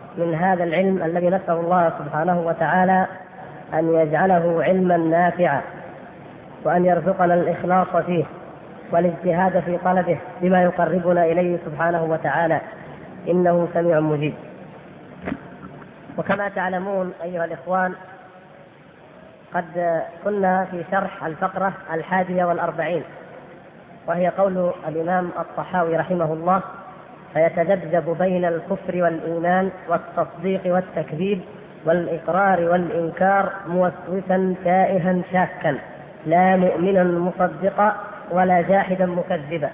من هذا العلم الذي نسأل الله سبحانه وتعالى أن يجعله علما نافعا، وأن يرزقنا الإخلاص فيه والاجتهاد في طلبه بما يقربنا إليه سبحانه وتعالى، إنه سميع مجيب. وكما تعلمون أيها الإخوان، قد كنا في شرح الفقرة 41، وهي قول الإمام الطحاوي رحمه الله: فيتذبذب بين الكفر والإيمان والتصديق والتكذيب والإقرار والإنكار موسوسا تائها شاكا، لا مؤمنا مصدقا ولا جاحدا مكذبا.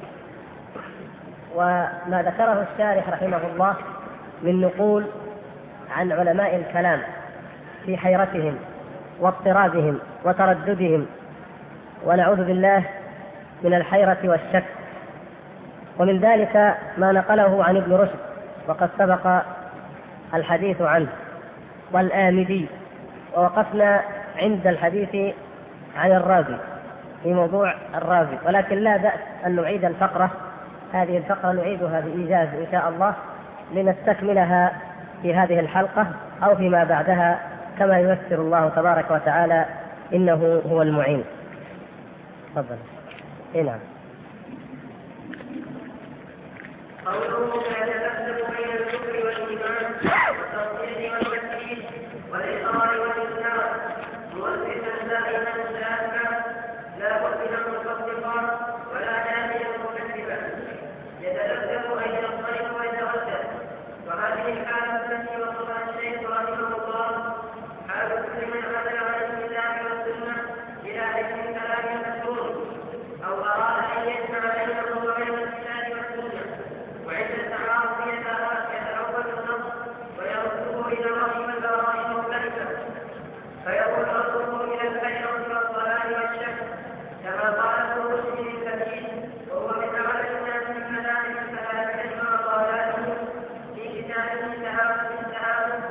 وما ذكره الشارح رحمه الله من نقول عن علماء الكلام في حيرتهم واضطرابهم وترددهم، ونعوذ بالله من الحيرة والشك. ومن ذلك ما نقله عن ابن رشد، وقد سبق الحديث عنه، والآمدي، ووقفنا عند الحديث عن الرازي في موضوع الرازي، ولكن لا بأس أن نعيد الفقرة، هذه الفقرة نعيدها بإيجاز إن شاء الله لنستكملها في هذه الحلقة أو فيما بعدها كما ييسر الله تبارك وتعالى، إنه هو المعين. تفضل. نعم. قوله يتذبذب بين الكفر والإيمان والتصديق والتكذيب والإقرار والإنكار موسوسا دائما شاكا، لا مؤمنا مصدقا ولا جاحدا مكذبا. يتذبذب أي يضطرب ويتردد، وهذه الحالة التي وصفها الشيخ رحمه الله حال كل من عمل عن الكتاب والسنة إلى علم كلام مشهور، أو أراد أن يجمع بينه وبين الكتاب والسنة، وعند التعارض يتعود النص ويرده إلى رأي من لا رأي مختلفا، فيقول رده إلى الحيرة والضلال والشك، كما قال ابن رشد الكثير، وهو من أعلى الناس من مذاهب السلف مع ضلاله في كتابه التهاون،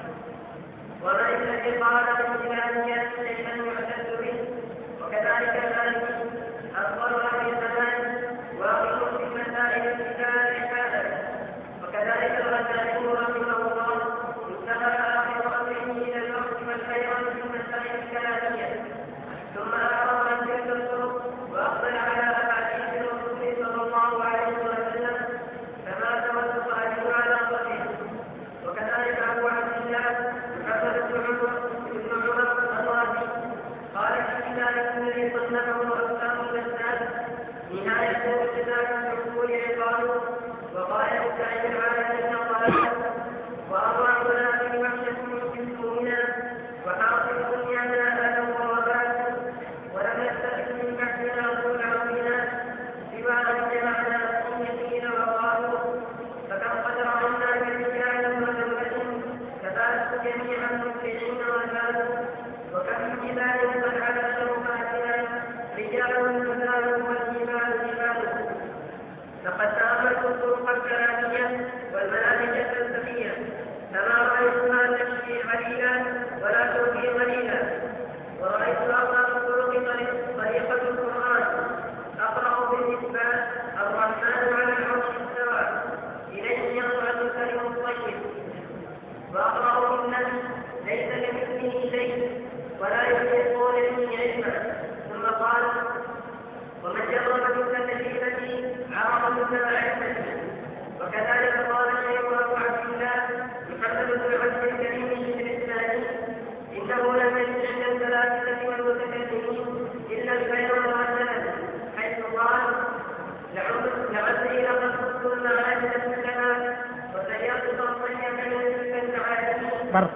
ومن الذي قال بالإلهيات شيئا يعتد به. وكذلك ذلك أفضل أهل الزمان واقع في مسائل الكتاب هذا. وكذلك الغزالي رحمه الله انتهى آخر أمره إلى الوقت والحيرة في المسائل الكلامية، ثم أعرض عن تلك الطرق وأقبل على أحاديث الرسول صلى الله عليه وسلم فمات وسأل على قتله. وكذلك أبو عبد الله محمد بن عمر الرازي قال في كتابه الذي صنفه أقسام الإسلام نهاية ابتداء الحصول عقابه، وقال يستعين العالمين قال: وأرواحنا في وحشة جسومنا وحاصل دنيانا أذى ووبال، ولم يستفد من بحثنا طول عمرنا سوى أن جمعنا أميين وقالوا، فكم قد رأينا برجال وزوجة كفاته جميعا مفلحين وزادوا، وكم من جبال قد على شرفاتنا رجال وزاد والجبال جبال. لقد تأملت الطرق الكلامية والمناهج الفلسفية فما رأيتها تشفي عليلا ولا توفي قليلا، ورأيت أقرب الطرق طريقة القرآن، أقرأ بالإثبات الرحمن على العرش استوى إليه يصعد الكلم الطيب، وأقرأ بالنفس ليس كمثله شيء ولا يحيطون به علما. ثم قال: ومن جرب مثل تجربتي عرف مثل علمتي. وكذلك قال الشيخ ابو عبد الله محمد بن عبد الكريم الاسلامي: انه لم يجد عند الفلاسفه والمتكلمين الا الخير والحسنه، حيث قال: لعلي لقد كنت المعارف كلها وسيرت طرفي بين تلك المعارف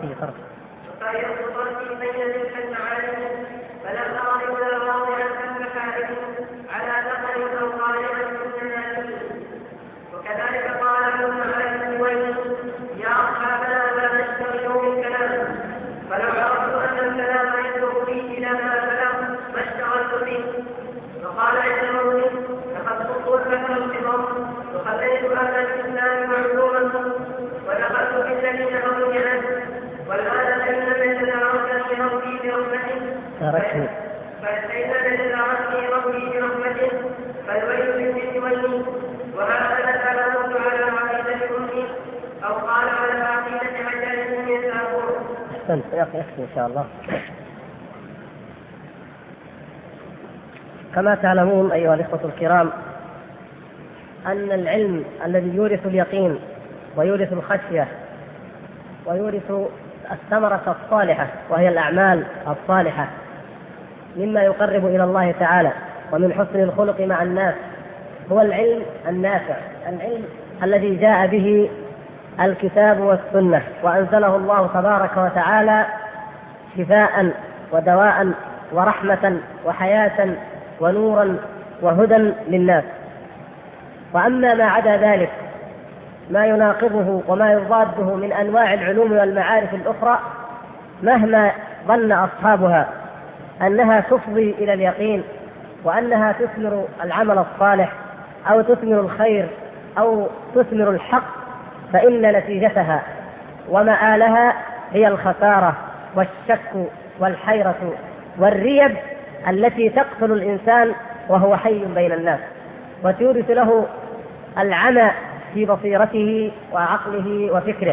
فلم أرى إلا واضعا كالمكارم على ذكر أو قارئا من الناس. وكذلك قال ابن عالم: يا أصحابنا لا نشتغل بالكلام، فلو عرفت أن الكلام يدعو بي إلى ما بلغ ما اشتغلت به. وقال عند موته: لقد كنت لك الخضر وخليت أهل الإسلام معلوما ودخلت بالذين هم عنه، والآن فإن يتداركني ربي برحمته فالويل بالفتوى، وهكذا تلوت على عقيدة أمي، أو قال على العقيدة مجالس يسعون. أحسنت يا أخي، إن شاء الله. كما تعلمون أيها الإخوة الكرام أن العلم الذي يورث اليقين ويورث الخشية ويورث الثمرة الصالحة وهي الأعمال الصالحة مما يقرب إلى الله تعالى ومن حسن الخلق مع الناس هو العلم النافع، العلم الذي جاء به الكتاب والسنة وأنزله الله تبارك وتعالى شفاء ودواء ورحمة وحياة ونورا وهدى للناس. وأما ما عدا ذلك ما يناقضه وما يضاده من أنواع العلوم والمعارف الأخرى مهما ظن أصحابها أنها تفضي إلى اليقين وأنها تثمر العمل الصالح أو تثمر الخير أو تثمر الحق، فإن نتيجتها ومآلها هي الخسارة والشك والحيرة والريب التي تقتل الإنسان وهو حي بين الناس وتورث له العمى في بصيرته وعقله وفكره.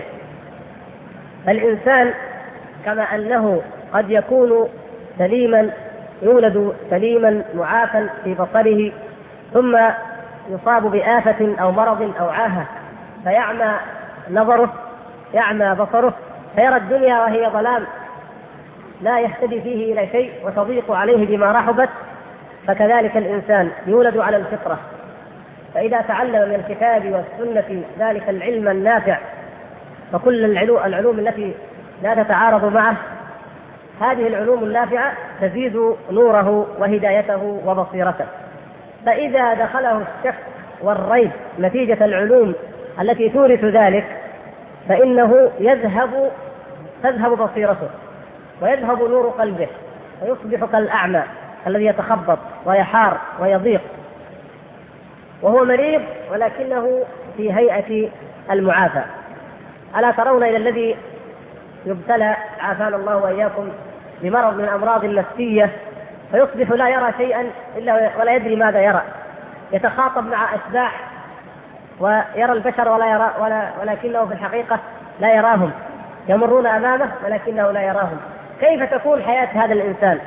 فالإنسان كما أنه قد يكون سليما، يولد سليما معافى في بصره، ثم يصاب بآفة أو مرض أو عاهة فيعمى نظره، يعمى بصره، فيرى الدنيا وهي ظلام لا يهتدي فيه إلى شيء وتضيق عليه بما رحبت. فكذلك الإنسان يولد على الفطرة، فإذا تعلم من الكتاب والسنة ذلك العلم النافع فكل العلوم التي لا تتعارض معه، هذه العلوم النافعة تزيد نوره وهدايته وبصيرته. فإذا دخله الشك والريب نتيجة العلوم التي تورث ذلك فإنه تذهب بصيرته ويذهب نور قلبه ويصبح كالأعمى الذي يتخبط ويحار ويضيق وهو مريض ولكنه في هيئة المعافى. ألا ترون إلى الذي يبتلى عافانا الله وإياكم بمرض من الأمراض النفسية فيصبح لا يرى شيئا إلا ولا يدري ماذا يرى، يتخاطب مع أشباح ويرى البشر ولا يرى ولكنه في الحقيقة لا يراهم، يمرون أمامه ولكنه لا يراهم. كيف تكون حياة هذا الإنسان؟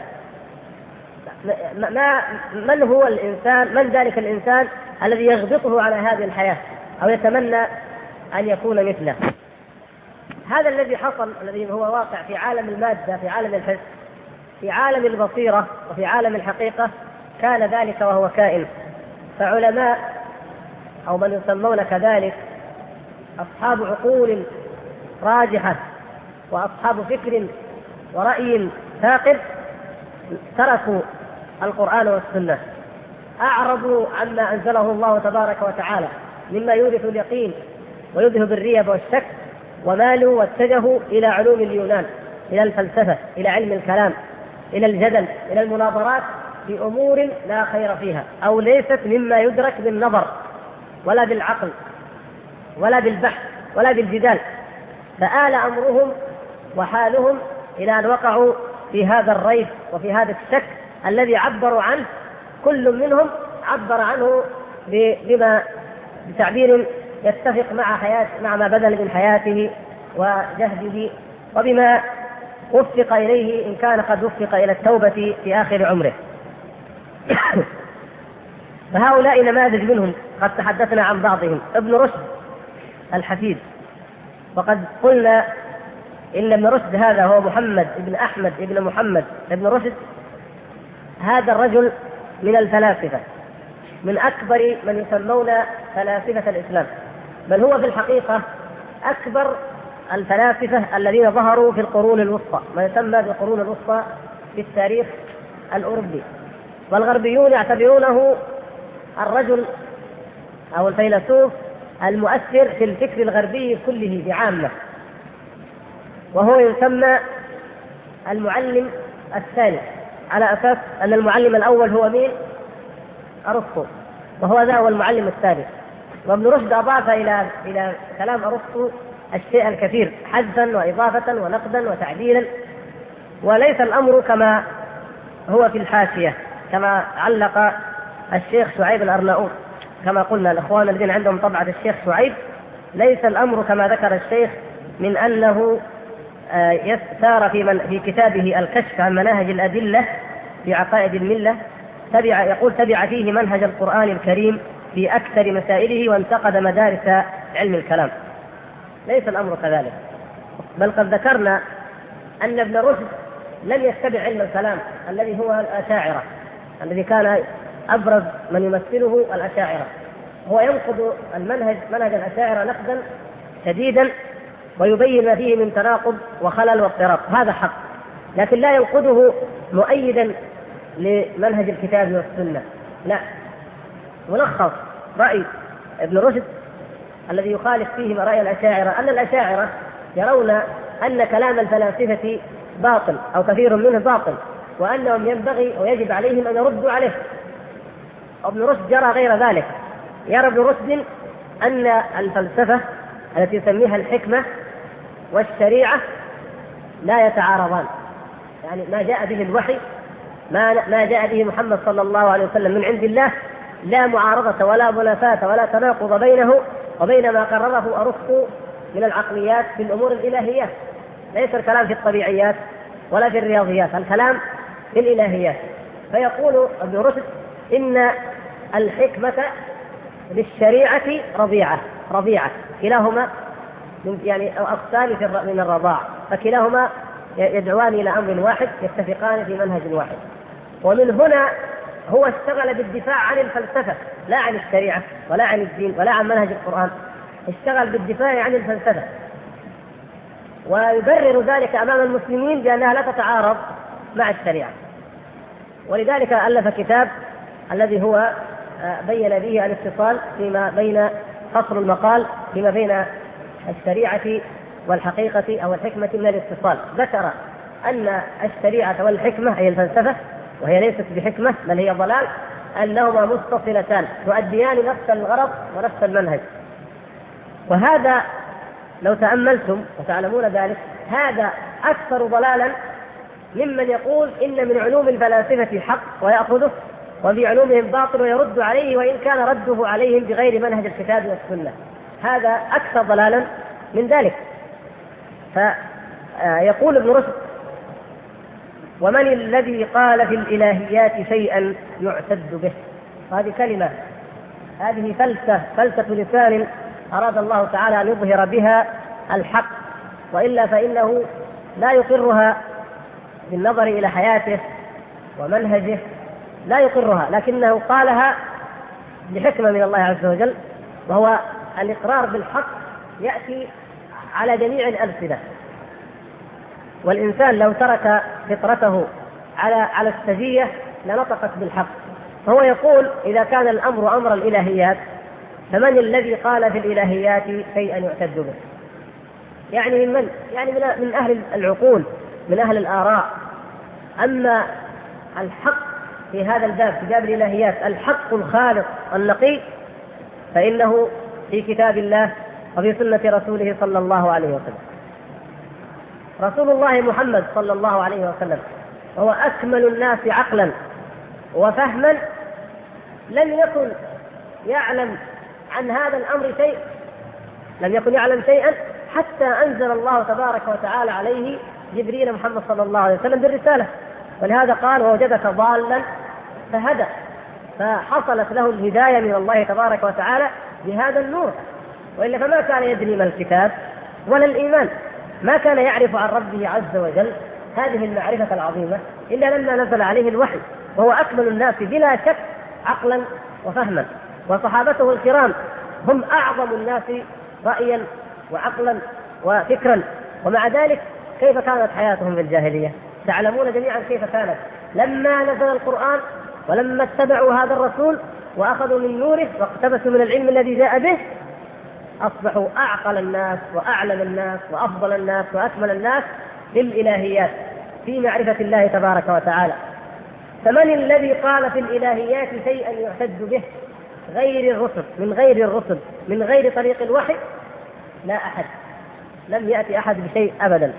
من هو الإنسان؟ من ذلك الإنسان الذي يغبطه على هذه الحياة أو يتمنى أن يكون مثله؟ هذا الذي حصل، الذي هو واقع في عالم المادة، في عالم الحس، في عالم البصيرة وفي عالم الحقيقة، كان ذلك وهو كائن. فعلماء أو من يسمون كذلك أصحاب عقول راجحة وأصحاب فكر ورأي ثاقب تركوا القرآن والسنة، أعرضوا عما أنزله الله تبارك وتعالى مما يورث اليقين ويذهب الريب والشك، ومالوا واتجهوا إلى علوم اليونان، إلى الفلسفة، إلى علم الكلام، إلى الجدل، إلى المناظرات في أمور لا خير فيها أو ليست مما يدرك بالنظر ولا بالعقل ولا بالبحث ولا بالجدال. فآل أمرهم وحالهم إلى أن وقعوا في هذا الريب وفي هذا الشك الذي عبروا عنه، كل منهم عبر عنه بما بتعبير يتفق مع ما بذل من حياته وجهده وبما وفق إليه إن كان قد وفق إلى التوبة في آخر عمره. فهؤلاء نماذج منهم قد تحدثنا عن بعضهم. ابن رشد الحفيد، وقد قلنا إن ابن رشد هذا هو محمد ابن أحمد ابن محمد ابن رشد. هذا الرجل من الفلاسفة، من أكبر من يسمون فلاسفة الإسلام، بل هو في الحقيقة أكبر الفلاسفة الذين ظهروا في القرون الوسطى، ما يسمى بالقرون الوسطى في التاريخ الأوروبي. والغربيون يعتبرونه الرجل أو الفيلسوف المؤثر في الفكر الغربي كله بعامة، وهو يسمى المعلم الثاني، على أساس أن المعلم الأول هو مين؟ أرسطو، وهو ذا هو المعلم الثالث. وابن رشد أضاف إلى كلام أرسطو الشيء الكثير حذفا وإضافة ونقدا وتعديلا، وليس الأمر كما هو في الحاشية كما علق الشيخ شعيب الأرناؤوط. كما قلنا الإخوان الذين عندهم طبعة الشيخ شعيب ليس الأمر كما ذكر الشيخ من أنه سار في كتابه الكشف عن مناهج الأدلة في عقائد الملة يقول تبع فيه منهج القرآن الكريم في أكثر مسائله وانتقد مدارس علم الكلام. ليس الأمر كذلك، بل قد ذكرنا أن ابن رشد لم يتبع علم الكلام الذي هو الأشاعرة، الذي كان أبرز من يمثله الأشاعرة. هو ينقض منهج الأشاعرة نقدا شديدا ويبين ما فيه من تناقض وخلل واضطراب، هذا حق، لكن لا ينقضه مؤيدا لمنهج الكتاب والسنة. لا، ملخص رأي ابن رشد الذي يخالف فيه رأي الأشاعرة أن الأشاعرة يرون أن كلام الفلاسفة باطل أو كثير منه باطل، وأنهم ينبغي ويجب عليهم أن يردوا عليه. ابن رشد يرى غير ذلك، يرى ابن رشد أن الفلسفة التي يسميها الحكمة والشريعة لا يتعارضان، يعني ما جاء به الوحي ما جاء به محمد صلى الله عليه وسلم من عند الله لا معارضة ولا منافاة ولا تناقض بينه وبين ما قرره أرسطو من العقليات في الأمور الإلهيات. ليس الكلام في الطبيعيات ولا في الرياضيات، الكلام في الإلهيات. فيقول ابن رشد إن الحكمة للشريعة رضيعة كلاهما يعني أقسام من الرضاع، فكلاهما يدعوان إلى أمر واحد، يتفقان في منهج واحد. ومن هنا هو اشتغل بالدفاع عن الفلسفة لا عن الشريعة ولا عن الدين ولا عن منهج القرآن، اشتغل بالدفاع عن الفلسفة ويبرر ذلك أمام المسلمين بأنها لا تتعارض مع الشريعة. ولذلك ألف كتاب الذي هو بين به الاتصال فيما بين قصر المقال فيما بين الشريعة والحقيقة أو الحكمة من الاتصال. ذكر أن الشريعة والحكمة أي الفلسفة، وهي ليست بحكمة بل هي ضلال، أنهما متصلتان تؤديان نفس الغرض ونفس المنهج. وهذا لو تأملتم وتعلمون ذلك هذا أكثر ضلالا ممن يقول إن من علوم الفلاسفة حق ويأخذه وفي علومهم باطل ويرد عليه وإن كان رده عليهم بغير منهج الكتاب والسنة. هذا أكثر ضلالا من ذلك. فيقول ابن رشد: ومن الذي قال في الإلهيات شيئا يعتد به؟ هذه كلمة، هذه فلسفة لسان أراد الله تعالى أن يظهر بها الحق، وإلا فإنه لا يقرها بالنظر إلى حياته ومنهجه، لا يقرها، لكنه قالها بحكمة من الله عز وجل، وهو الإقرار بالحق يأتي على جميع الألسنة. والإنسان لو ترك فطرته على السجية لنطقت بالحق. فهو يقول إذا كان الأمر أمر الإلهيات فمن الذي قال في الإلهيات شيئا يعتد به؟ يعني من يعني من أهل العقول، من أهل الآراء. أما الحق في هذا الباب، في باب الإلهيات، الحق الخالص النقي، فإنه في كتاب الله وفي سنة رسوله صلى الله عليه وسلم. رسول الله محمد صلى الله عليه وسلم وهو أكمل الناس عقلا وفهما لم يكن يعلم عن هذا الأمر شيء، لم يكن يعلم شيئا حتى أنزل الله تبارك وتعالى عليه جبريل محمد صلى الله عليه وسلم بالرسالة. ولهذا قال: ووجدك ضالا فهدى، فحصلت له الهداية من الله تبارك وتعالى بهذا النور، وإلا فما كان يدري ما الكتاب ولا الإيمان، ما كان يعرف عن ربه عز وجل هذه المعرفة العظيمة إلا لما نزل عليه الوحي، وهو أكمل الناس بلا شك عقلا وفهما. وصحابته الكرام هم أعظم الناس رأيا وعقلا وفكرا، ومع ذلك كيف كانت حياتهم في الجاهلية؟ تعلمون جميعا كيف كانت لما نزل القرآن ولما اتبعوا هذا الرسول وأخذوا من نوره واقتبسوا من العلم الذي جاء به، أصبحوا أعقل الناس وأعلم الناس وأفضل الناس وأكمل الناس في الإلهيات، في معرفة الله تبارك وتعالى. فمن الذي قال في الإلهيات شيئا يعتد به غير الرسل، من غير الرسل، من غير طريق الوحي؟ لا أحد، لم يأتي أحد بشيء أبدا.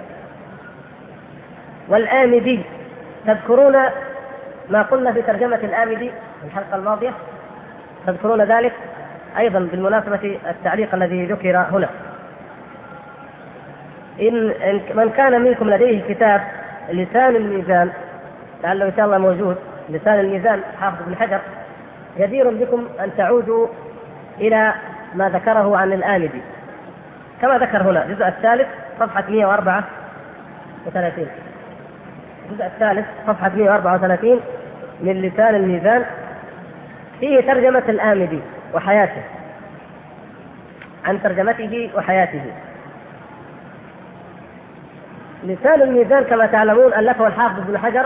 والآمدي، تذكرون ما قلنا في ترجمة الآمدي في الحلقة الماضية؟ تذكرون ذلك؟ أيضا بالمناسبة التعليق الذي ذكر هنا، إن من كان منكم لديه كتاب لسان الميزان، لعله إن شاء الله موجود، لسان الميزان حافظ بن حجر، جدير بكم أن تعودوا إلى ما ذكره عن الآمدي كما ذكر هنا، الجزء الثالث صفحة 134، الجزء الثالث صفحة 134 من لسان الميزان، فيه ترجمة الآمدي وحياته، عن ترجمته وحياته. لسان الميزان كما تعلمون ألفه الحافظ بن حجر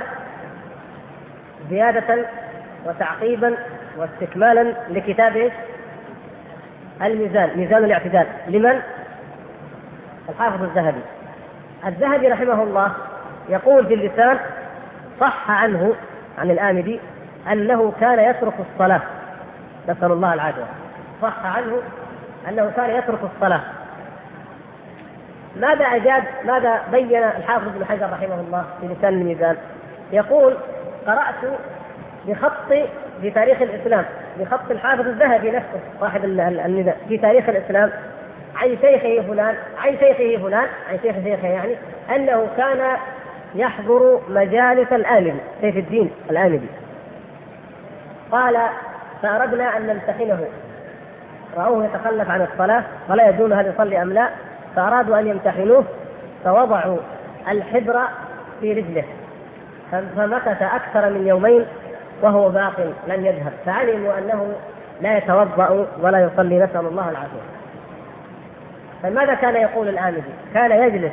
زيادة وتعقيبا واستكمالا لكتاب الميزان، ميزان الاعتدال، لمن؟ الحافظ الذهبي. الذهبي رحمه الله يقول في اللسان: صح عنه عن الآمدي أنه كان يترك الصلاة، نسأل الله العافية، صح عنه أنه كان يترك الصلاة. ماذا بين الحافظ ابن حجر رحمه الله في لسان الميزان؟ يقول: قرأت في تاريخ الإسلام بخط الحافظ الذهبي نفسه صاحب الميزان في تاريخ الإسلام عن شيخه فلان عن شيخ شيخه، يعني أنه كان يحضر مجالس الآمدي سيف الدين الآمدي. قال: فأردنا أن نمتحنه، رأوه يتخلف عن الصلاة ولا يدون هل يصلي أم لا، فأرادوا أن يمتحنوه، فوضعوا الحبر في رجله، فمكث أكثر من يومين وهو باق لم يذهب، فعلموا أنه لا يتوضأ ولا يصلي، نسأل الله العافية. فماذا كان يقول الآمدي؟ كان يجلس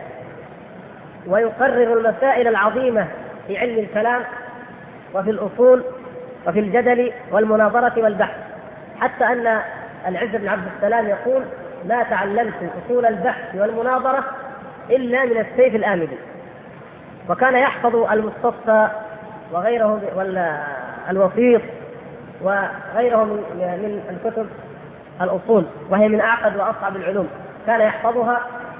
ويقرر المسائل العظيمة في علم الكلام وفي الأصول وفي الجدل والمناظرة والبحث، حتى أن العز بن عبد السلام يقول: ما تعلمت أصول البحث والمناظرة إلا من السيف الآمدي. وكان يحفظ المستصفى وغيره والوسيط وغيره من الكتب الأصول، وهي من أعقد وأصعب العلوم، كان يحفظها.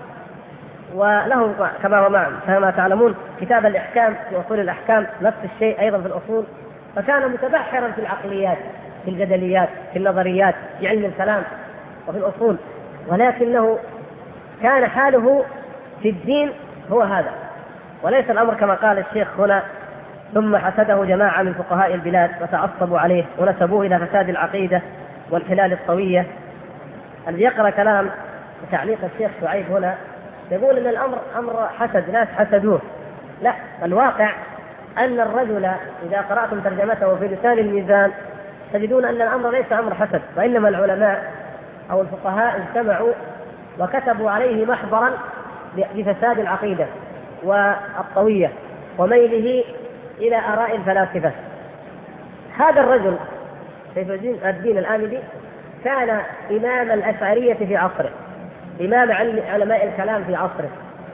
وله كما تعلمون كتاب الإحكام في أصول الأحكام، نفس الشيء أيضا في الأصول. فكان متبحرا في العقليات، في الجدليات، في النظريات، في علم الكلام وفي الأصول، ولكنه كان حاله في الدين هو هذا، وليس الأمر كما قال الشيخ هنا: ثم حسده جماعة من فقهاء البلاد وتعصبوا عليه ونسبوه إلى فساد العقيدة والحلال الطوية. الذي يقرأ كلام وتعليق الشيخ شعيب هنا يقول ان الامر امر حسد، ناس حسدوه. لا، الواقع ان الرجل اذا قراتم ترجمته في لسان الميزان تجدون ان الامر ليس امر حسد، وانما العلماء او الفقهاء اجتمعوا وكتبوا عليه محضرا بفساد العقيده والطويه وميله الى اراء الفلاسفه. هذا الرجل سيف الدين الآمدي كان امام الاشعريه في عصره، إمام علماء الكلام في عصره،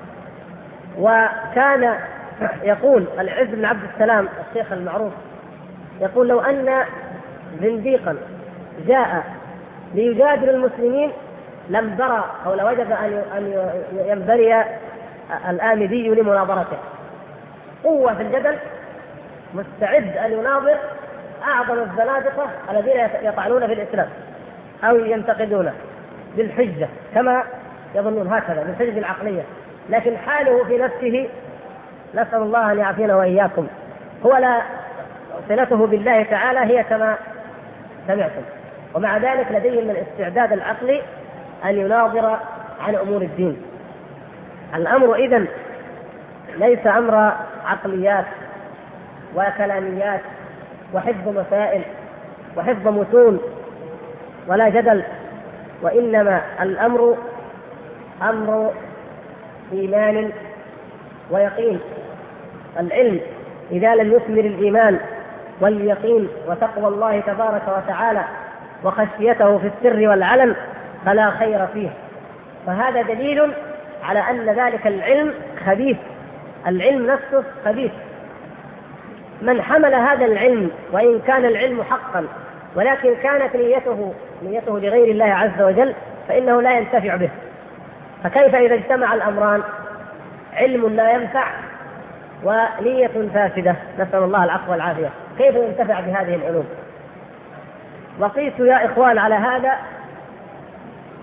وكان يقول العز بن عبد السلام الشيخ المعروف يقول: لو أن زنديقا جاء ليجادل المسلمين لم برى أو لوجب أن ينبري الآمدي لمناظرته، قوة في الجدل، مستعد أن يناظر أعظم الزنادقة الذين يطعنون في الإسلام أو ينتقدونه بالحجة كما يظنون، هكذا بالحجة العقلية. لكن حاله في نفسه نسأل الله أن يعافينا وإياكم، هو لا صلته بالله تعالى هي كما سمعتم، ومع ذلك لديه من الاستعداد العقلي أن يناظر عن أمور الدين. الأمر إذن ليس أمر عقليات وكلاميات وحفظ مسائل وحفظ متون ولا جدل، وإنما الأمر أمر إيمان ويقين. العلم إذا لم يثمر الإيمان واليقين وتقوى الله تبارك وتعالى وخشيته في السر والعلن فلا خير فيه. فهذا دليل على أن ذلك العلم خبيث، العلم نفسه خبيث. من حمل هذا العلم وإن كان العلم حقا ولكن كانت نيته لغير الله عز وجل فإنه لا ينتفع به. فكيف إذا اجتمع الأمران، علم لا ينفع ونية فاسدة، نسأل الله العفو والعافية، كيف ينتفع بهذه العلوم؟ وقيس يا إخوان على هذا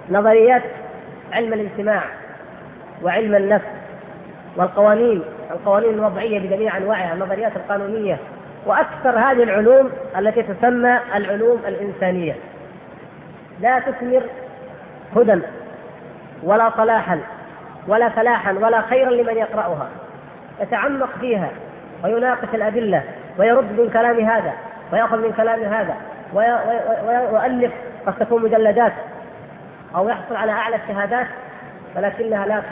نظريات علم الاجتماع وعلم النفس والقوانين الوضعية بجميع أنواعها، النظريات القانونية، وأكثر هذه العلوم التي تسمى العلوم الإنسانية، لا تثمر هدى ولا صلاحا ولا فلاحا ولا خيرا لمن يقرأها. يتعمق فيها ويناقش الأدلة ويرد من كلام هذا ويأخذ من كلام هذا ويؤلف، قد تكون مجلدات أو يحصل على أعلى الشهادات، ولكنها لا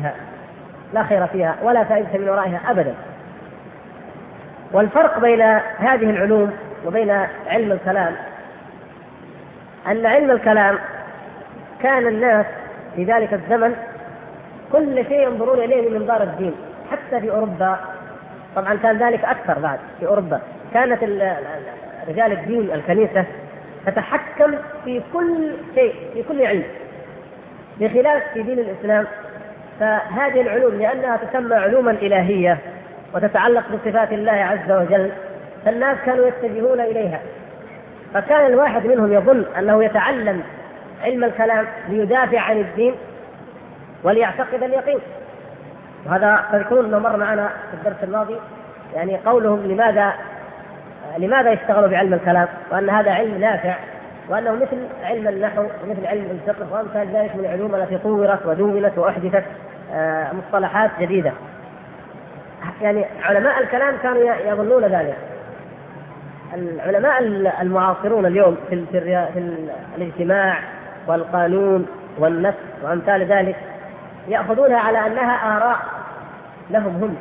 خير فيها ولا فائدة من ورائها أبدا. والفرق بين هذه العلوم وبين علم الكلام أن علم الكلام كان الناس في ذلك الزمن كل شيء ينظرون إليه من منظار الدين. حتى في أوروبا، طبعا كان ذلك أكثر بعد في أوروبا، كانت رجال الدين الكنيسة تتحكم في كل شيء، في كل علم، بخلاف في دين الإسلام. فهذه العلوم لأنها تسمى علوما إلهية وتتعلق بصفات الله عز وجل، فالناس كانوا يتجهون إليها. فكان الواحد منهم يظن أنه يتعلم علم الكلام ليدافع عن الدين وليعتقد اليقين. وهذا تذكرون أنه مر معنا في الدرس الماضي، يعني قولهم لماذا يشتغلوا بعلم الكلام، وأن هذا علم نافع، وأنه مثل علم النحو ومثل علم الفقه وأمثال ذلك من العلوم التي طورت ودونت وأحدثت مصطلحات جديدة. يعني علماء الكلام كانوا يظنون ذلك. العلماء المعاصرون اليوم في الاجتماع والقانون والنفس وأمثال ذلك يأخذونها على أنها آراء لهم هم،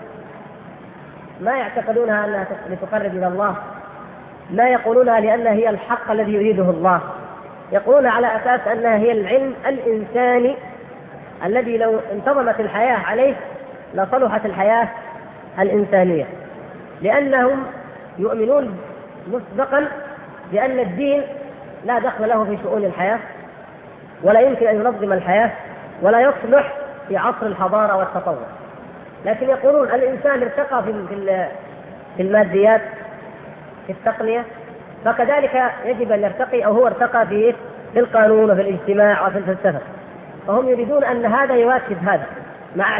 ما يعتقدونها أنها لتقرب إلى الله، لا يقولونها لأنها هي الحق الذي يريده الله، يقولون على أساس أنها هي العلم الإنساني الذي لو انتظمت الحياة عليه لصلحت الحياة الإنسانية، لأنهم يؤمنون مسبقا بأن الدين لا دخل له في شؤون الحياة ولا يمكن أن ينظم الحياة ولا يصلح في عصر الحضارة والتطور. لكن يقولون الإنسان ارتقى في الماديات، في التقنية، فكذلك يجب أن يرتقي، أو هو ارتقى في القانون وفي الاجتماع وفي الفلسفة. فهم يريدون أن هذا يواكب هذا، مع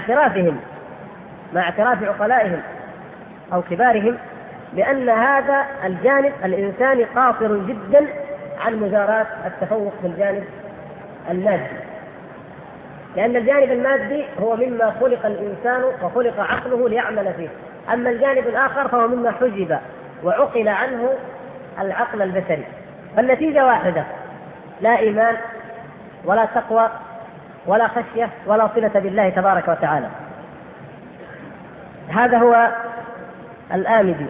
اعتراف عقلائهم أو كبارهم بأن هذا الجانب الإنساني قاصر جدا عن مجاراة التفوق في الجانب المادي، لأن الجانب المادي هو مما خلق الإنسان وخلق عقله ليعمل فيه، أما الجانب الآخر فهو مما حجب وعقل عنه العقل البشري. فالنتيجة واحدة: لا إيمان ولا تقوى ولا خشية ولا صلة بالله تبارك وتعالى. هذا هو الآمدي.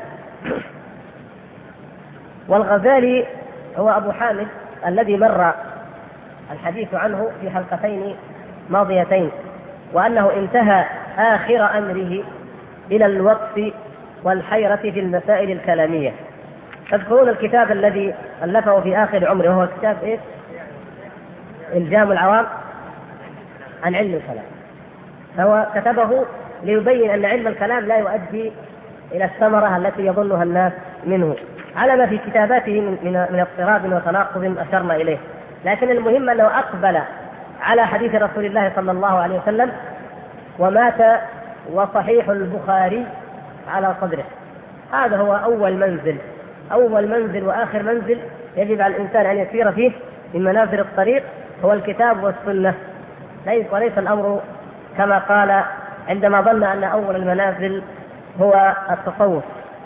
والغزالي هو أبو حامد الذي مر الحديث عنه في حلقتين ماضيتين، وأنه انتهى آخر أمره إلى الوقف والحيرة في المسائل الكلامية. تذكرون الكتاب الذي ألفه في آخر عمره، وهو كتاب إيه؟ إلجام العوام عن علم الكلام. فهو كتبه ليبين أن علم الكلام لا يؤدي إلى الثمرة التي يظنها الناس منه، على ما في كتاباته من اضطراب وتناقض أشرنا إليه. لكن المهم أنه أقبل على حديث رسول الله صلى الله عليه وسلم ومات وصحيح البخاري على صدره. هذا هو أول منزل وآخر منزل يجب على الإنسان أن يسير فيه من منازل الطريق، هو الكتاب والسنة، وليس الأمر كما قال عندما ظن أن أول المنازل هو التصوف.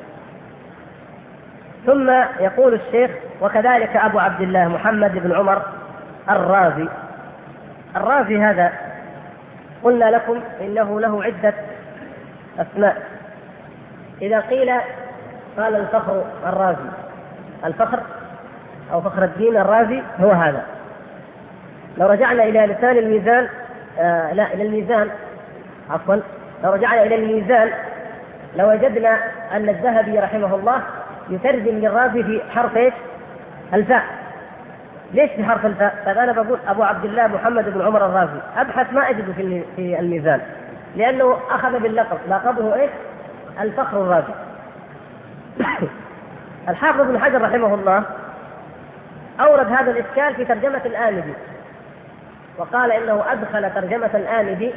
ثم يقول الشيخ: وكذلك أبو عبد الله محمد بن عمر الرازي هذا قلنا لكم إنه له عدة أسماء. إذا قال الفخر الرازي، الفخر أو فخر الدين الرازي هو هذا. لو رجعنا إلى لسان الميزان لو رجعنا إلى الميزان لوجدنا أن الذهبي رحمه الله يترجم للرازي في حرف إيش؟ الفاء. ليش في حرف الفاء؟ طيب أنا بقول أبو عبد الله محمد بن عمر الرازي، أبحث ما أجده في الميزان، لأنه أخذ باللقب، لقبه إيش؟ الفخر الرازي. الحافظ ابن حجر رحمه الله أورد هذا الإشكال في ترجمة الآمدي، وقال إنه أدخل ترجمة الآمدي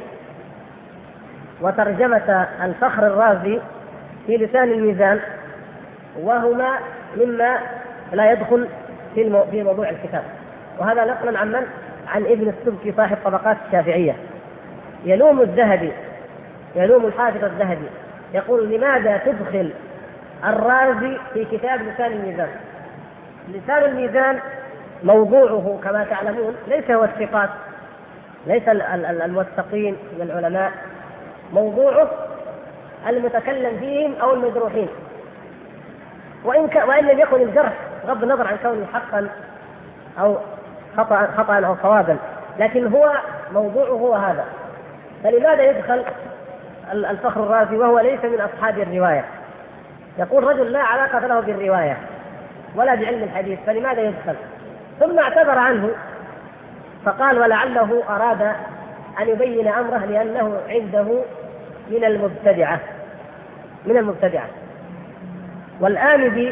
وترجمة الفخر الرازي في لسان الميزان، وهما مما لا يدخل في موضوع الكتاب. وهذا نقلا عن من؟ عن ابن السبكي صاحب طبقات الشافعية، يلوم الذهبي، يلوم الحافظ الذهبي، يقول: لماذا تدخل الرازي في كتاب لسان الميزان؟ لسان الميزان موضوعه كما تعلمون ليس هو الثقات، ليس الموثقين من العلماء، موضوعه المتكلم فيهم أو المجروحين، وإن لم يكن الجرح بغض النظر عن كونه حقا أو خطأ أو صوابا، لكن هو موضوعه هو هذا. فلماذا يدخل الفخر الرازي وهو ليس من أصحاب الرواية؟ يقول رجل لا علاقة له بالرواية ولا بعلم الحديث، فلماذا يدخل؟ ثم اعتذر عنه فقال: ولعله أراد أن يبين أمره لأنه عنده من المبتدعة. والآمدي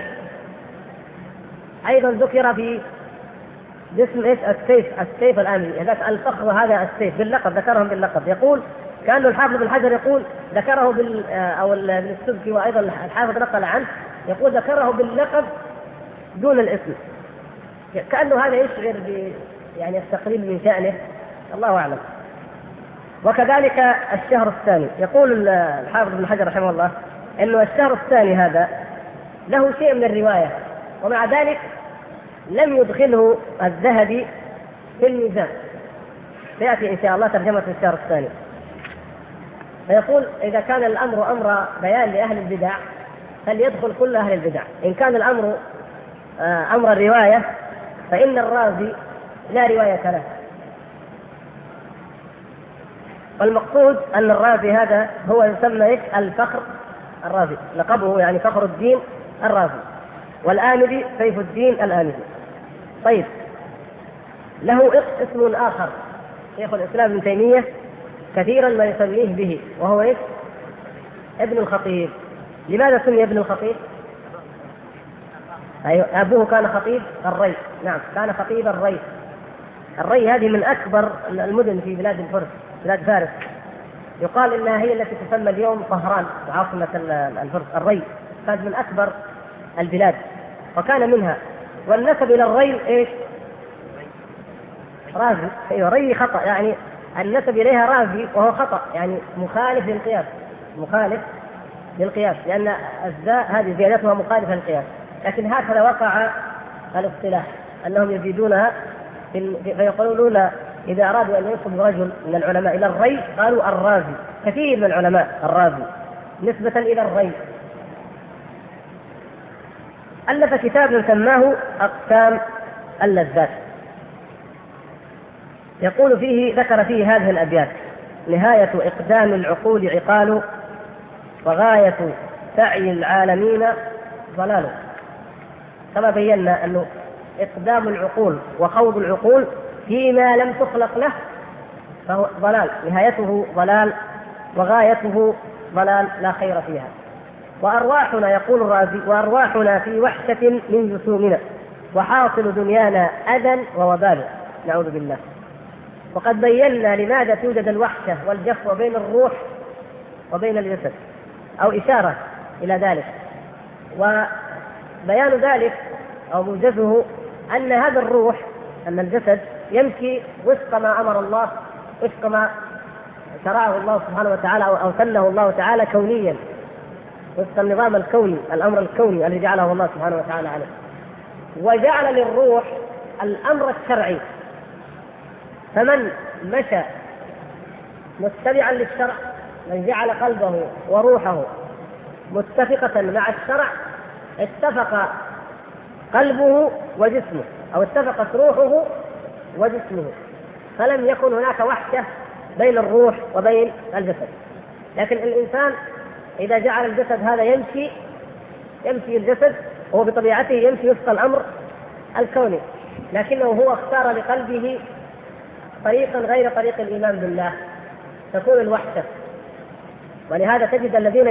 أيضا ذكر في باسم السيف الآمدي، هذاك الفخر وهذا السيف باللقب، ذكرهم باللقب. يقول كأنه الحافظ بن حجر يقول ذكره أو ابن السبكي، وأيضا الحافظ نقل عنه يقول ذكره باللقب دون الاسم، كأنه هذا يشعر يعني التقليل من شأنه، الله أعلم. وكذلك الشهر الثاني، يقول الحافظ بن حجر رحمه الله إنه الشهر الثاني هذا له شيء من الرواية، ومع ذلك لم يدخله الذهبي في الميزان. سيأتي إن شاء الله ترجمة الشهر الثاني. فيقول: إذا كان الأمر أمر بيان لأهل البدع فليدخل كل أهل البدع، إن كان الأمر أمر الرواية فإن الرازي لا رواية له. والمقصود أن الرازي هذا هو يسمى الفخر الرازي، لقبه يعني فخر الدين الرازي، والآمدي سيف الدين الآمدي. طيب، له اسم آخر شيخ الإسلام ابن تيمية كثيرا ما يسميه به، وهو ابن الخطيب. لماذا سمي ابن الخطيب؟ أيوة، أبوه كان خطيب الري، نعم كان خطيب الري. الري هذه من أكبر المدن في بلاد الفرس، بلاد فارس، يقال إنها هي التي تسمى اليوم طهران عاصمة الفرس. الري كانت من أكبر البلاد وكان منها، والنسب إلى الري إيش؟ رازي. أيوة، ري خطأ، يعني النسب إليها رازي وهو خطأ، يعني مخالف للقياس، لأن الزاء هذه زيادتها مخالفة للقياس، لكن هكذا وقع الاصطلاح أنهم يزيدونها فيقولون إذا أرادوا أن ينسبوا رجل من العلماء إلى الري قالوا الرازي. كثير من العلماء الرازي نسبة إلى الري. ألف كتاب سماه أقسام اللذات، يقول فيه، ذكر فيه هذه الأبيات: نهاية إقدام العقول عقال، وغاية سعي العالمين ضلال. كما بينا أنه إقدام العقول وخوض العقول فيما لم تخلق له فهو ضلال، نهايته ضلال وغايته ضلال لا خير فيها. وأرواحنا، يقول الرازي، وأرواحنا في وحشة من جسومنا، وحاصل دنيانا أذى ووبال، نعوذ بالله. وقد بينا لماذا توجد الوحشة والجفوة بين الروح وبين الجسد، أو إشارة إلى ذلك. وبيان ذلك أو موجزه أن هذا الروح، أن الجسد يمشي وفق ما أمر الله، وفق ما شرعه الله سبحانه وتعالى أو سنه الله تعالى كونيا، وفق النظام الكوني، الأمر الكوني الذي جعله الله سبحانه وتعالى عليه. وجعل للروح الأمر الشرعي، فمن مشى متبعا للشرع، من جعل قلبه وروحه متفقة مع الشرع، اتفق قلبه وجسمه، أو اتفقت روحه وجسمه، فلم يكن هناك وحشة بين الروح وبين الجسد. لكن الإنسان إذا جعل الجسد هذا يمشي الجسد، وهو بطبيعته يمشي وفق الأمر الكوني، لكنه هو اختار لقلبه طريقا غير طريق الإيمان بالله، تكون الوحشة. ولهذا تجد الذين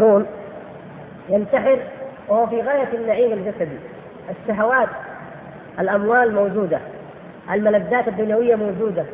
ينتحر وهو في غاية النعيم الجسدي، الشهوات، الأموال موجودة، الملذات الدنيوية موجودة،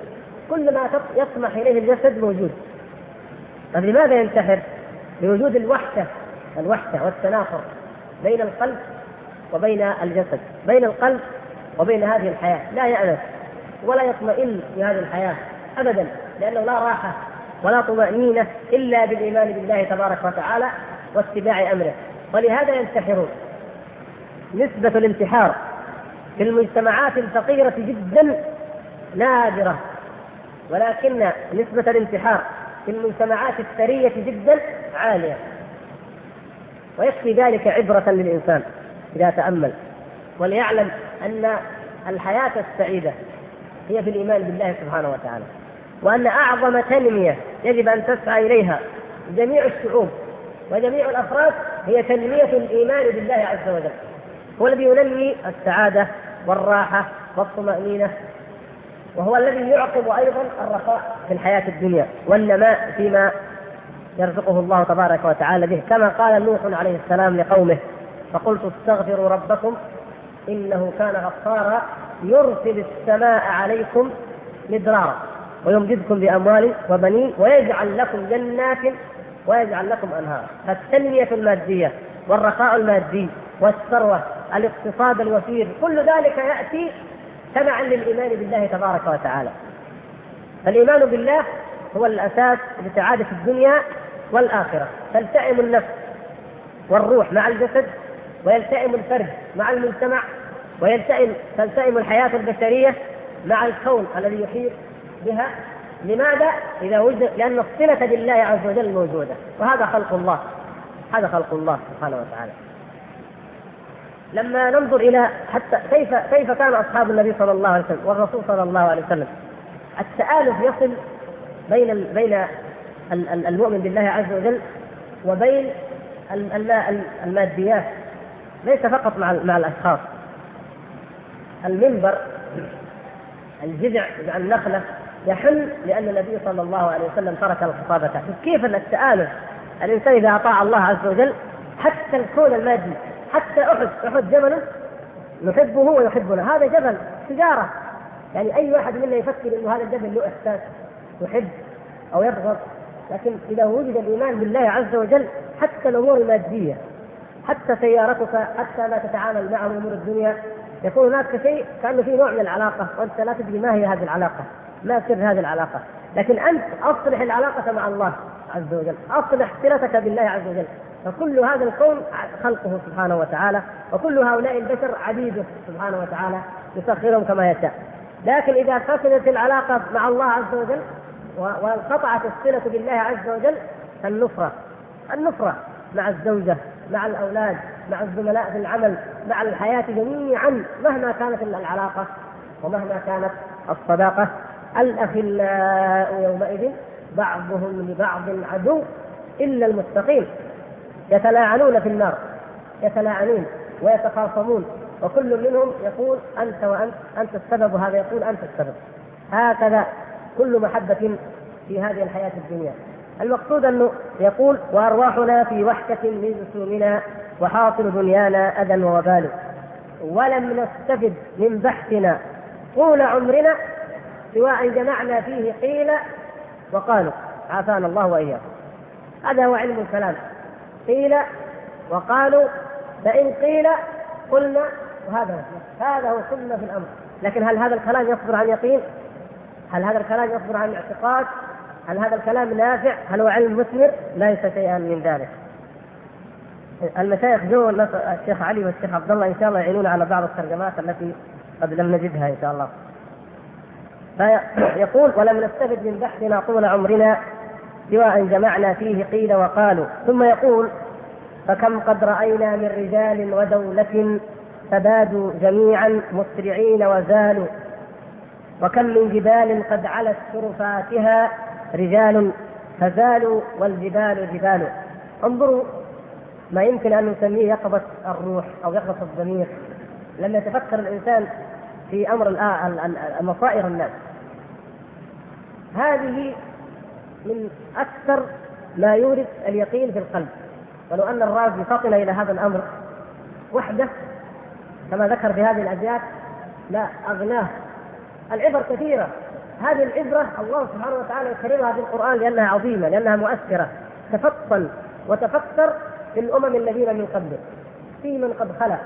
كل ما يطمح إليه الجسد موجود. طيب لماذا ينتحر؟ لوجود الوحدة والتنافر بين القلب وبين الجسد، بين القلب وبين هذه الحياة. لا يأنس ولا يطمئن في هذه الحياة أبدا، لأنه لا راحة ولا طمأنينة إلا بالإيمان بالله تبارك وتعالى واتباع أمره، ولهذا ينتحرون. نسبة الانتحار في المجتمعات الفقيرة جدا نادرة، ولكن نسبة الانتحار في المجتمعات الثرية جدا عالية. ويكفي ذلك عبرة للإنسان إذا تأمل وليعلم أن الحياة السعيدة هي في الإيمان بالله سبحانه وتعالى، وأن أعظم تنمية يجب أن تسعى إليها جميع الشعوب وجميع الأفراد هي تنمية الإيمان بالله عز وجل، هو الذي ينمي السعادة والراحة والطمأنينة، وهو الذي يعقب أيضا الرخاء في الحياة الدنيا والنماء فيما يرزقه الله تبارك وتعالى به، كما قال نوح عليه السلام لقومه: فقلت استغفروا ربكم إنه كان غفارا يرسل السماء عليكم مدرارا ويمددكم بأموال وبنين ويجعل لكم جنات ويجعل لكم أنهارا. فالتنمية المادية والرخاء المادي والثروة، الاقتصاد الوفير، كل ذلك يأتي تبعا للإيمان بالله تبارك وتعالى. فالإيمان بالله هو الأساس لسعادة الدنيا والآخرة. تلتئم النفس والروح مع الجسد، ويلتئم الفرد مع المجتمع، تلتئم الحياة البشرية مع الكون الذي يحيط بها. لماذا؟ إذا وجد، لأن الصلة بالله عز وجل موجودة، وهذا خلق الله، هذا خلق الله سبحانه وتعالى. لما ننظر إلى حتى كيف كان أصحاب النبي صلى الله عليه وسلم والرسول صلى الله عليه وسلم، التآلف يصل بين المؤمن بالله عز وجل وبين الماديات، ليس فقط مع الأشخاص. المنبر، الجذع مع النخلة يحل لأن النبي صلى الله عليه وسلم ترك الخطابة. كيف التآلف الإنسان إذا أطاع الله عز وجل، حتى الكون المادي، حتى أحد جبل نحبه ويحبنا، هذا جبل تجارة، يعني أي واحد منا يفكر أنه هذا الجبل له إحساس يحب أو يبغض. لكن إذا وجد الإيمان بالله عز وجل، حتى الأمور المادية، حتى سيارتك، حتى لا تتعامل مع أمور الدنيا، يكون هناك شيء كأنه في نوع من العلاقة وأنت لا تدري ما هي هذه العلاقة، ما سر هذه العلاقة. لكن أنت أصلح العلاقة مع الله عز وجل، أصلح صلتك بالله عز وجل. فكل هذا الكون خلقه سبحانه وتعالى، وكل هؤلاء البشر عبيده سبحانه وتعالى يسخرهم كما يشاء. لكن إذا فسدت العلاقة مع الله عز وجل وانقطعت الصلة بالله عز وجل، النفرة مع الزوجة، مع الأولاد، مع الزملاء في العمل، مع الحياة جميعا، مهما كانت العلاقة ومهما كانت الصداقة. الأخلاء يومئذ بعضهم لبعض عدو إلا المتقين، يتلاعنون في النار، يتلاعنون ويتخاصمون، وكل منهم يقول أنت وأنت، أنت السبب، وهذا يقول أنت السبب. هكذا كل محبة في هذه الحياة الدنيا. المقصود أنه يقول: وأرواحنا في وحشة من جسومنا وحاصل دنيانا أذى ووبال، ولم نستفد من بحثنا طول عمرنا سوى أن جمعنا فيه قيل وقالوا، عافانا الله وإياكم. هذا هو علم الكلام، قيل وقالوا، فإن قيل قلنا، هذا هو كلنا في الأمر. لكن هل هذا الكلام يصدر عن يقين؟ هل هذا الكلام يصدر عن اعتقاد؟ هل هذا الكلام نافع؟ هل هو علم مثمر؟ ليس شيئا من ذلك. المشايخ جو الشيخ علي والشيخ عبد الله إن شاء الله يعينون على بعض الترجمات التي قد لم نجدها إن شاء الله. فيقول: ولم نستفد من بحثنا طول عمرنا سوى أن جمعنا فيه قيل وقالوا. ثم يقول: فكم قد رأينا من رجال ودولة فبادوا جميعا مسرعين وزالوا، وكم من جبال قد علت شرفاتها رجال فزالوا والجبال جبال. انظروا ما يمكن أن نسميه يقظة الروح أو يقظة الضمير لما يتفكر الإنسان في أمر مصائر الناس. هذه من أكثر ما يورث اليقين في القلب. ولو أن الرازي فطن إلى هذا الأمر وحده كما ذكر في هذه الأبيات لا أغناه. العبر كثيرة هذه العبرة الله سبحانه وتعالى يكررها في القرآن لأنها عظيمة، لأنها مؤثرة. تفطن وتفكر في الأمم الذين من قبلك، في من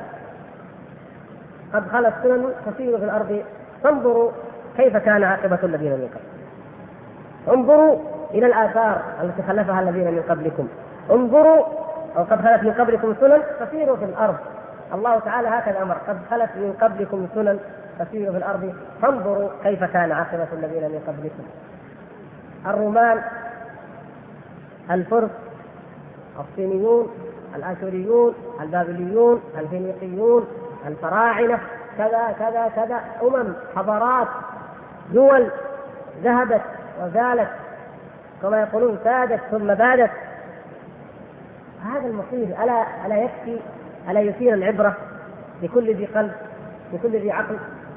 قد خلت سنن تسير في الأرض فانظروا كيف كان عاقبة الذين من قبل. انظروا إلى الآثار التي خلفها الذين من قبلكم، انظروا أو قد خلت من قبلكم سنن فسيروا في الأرض. الله تعالى هكذا أمر: قد خلت من قبلكم سنن فسيروا في الأرض فانظروا كيف كان عاقبة الذين من قبلكم. الرومان، الفرس، الصينيون، الآشوريون، البابليون، الفينيقيون، الفراعنة، كذا كذا كذا، حضارات، دول ذهبت وزالت، كما يقولون سادت ثم بادت. هذا المصير ألا يكفي، ألا يثير العبرة لكل ذي قلب، لكل ذي عقل؟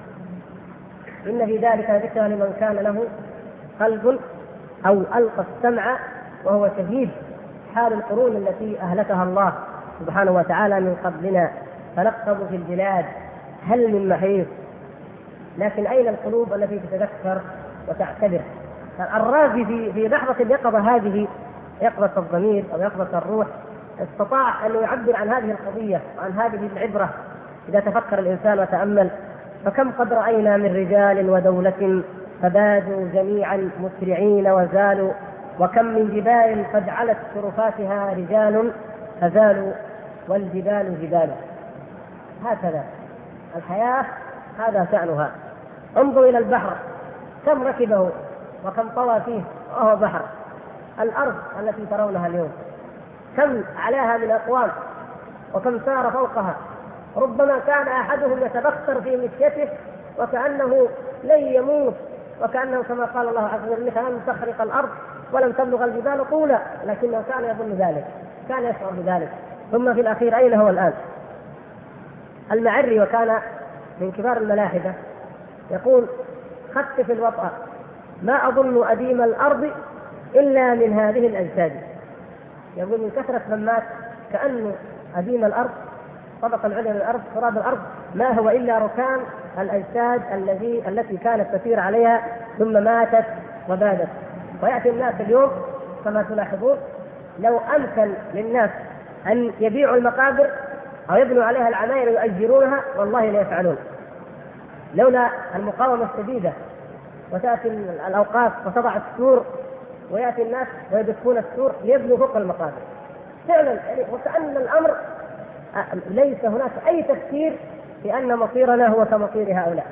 إن في ذلك ذكرى لمن كان له قلب أو ألقى السمع وهو شهيد. حال القرون التي أهلكها الله سبحانه وتعالى من قبلنا، فنقصد في البلاد هل من محيص، لكن أين القلوب التي تتذكر وتعتبر؟ الرازي في لحظة اليقظة هذه، يقظة الضمير أو يقظة الروح، استطاع أن يعبر عن هذه القضية وعن هذه العبرة إذا تفكر الإنسان وتأمل. فكم قد رأينا من رجال ودولة فبادوا جميعا مسرعين وزالوا، وكم من جبال قد علت شرفاتها رجال فزالوا والجبال جبال. هكذا الحياة، هذا شأنها. انظر إلى البحر، كم ركبه وكم طوى فيه وهو بحر. الأرض التي ترونها اليوم كم عليها من أقوام وكم سار فوقها. ربما كان أحدهم يتبختر في مشيته وكأنه لن يموت، وكأنه كما قال الله عز وجل: لن تخرق الأرض ولم تبلغ الجبال طولا، لكنه كان يظن ذلك، كان يشعر بذلك. ثم في الأخير أين هو الآن؟ المعري، وكان من كبار الملاحدة، يقول: خفف الوطأ، ما أظن أديم الأرض إلا من هذه الأجساد. يقول من كثرة مات كأن أديم الأرض، طبق العليا من الأرض، تراب الأرض، ما هو إلا ركام الأجساد التي كانت تسير عليها ثم ماتت وبادت. ويأتي الناس اليوم كما تلاحظون، لو أمكن للناس أن يبيعوا المقابر أو يبنوا عليها العماير ويؤجرونها والله لا يفعلون، لولا المقاومة الشديدة. وتأتي الأوقاف وتضع السور ويأتي الناس ويدفون السور ليبنوا فوق المقابر فعلا، وكأن الأمر ليس هناك أي تفكير في أن مصيرنا هو كمصير هؤلاء.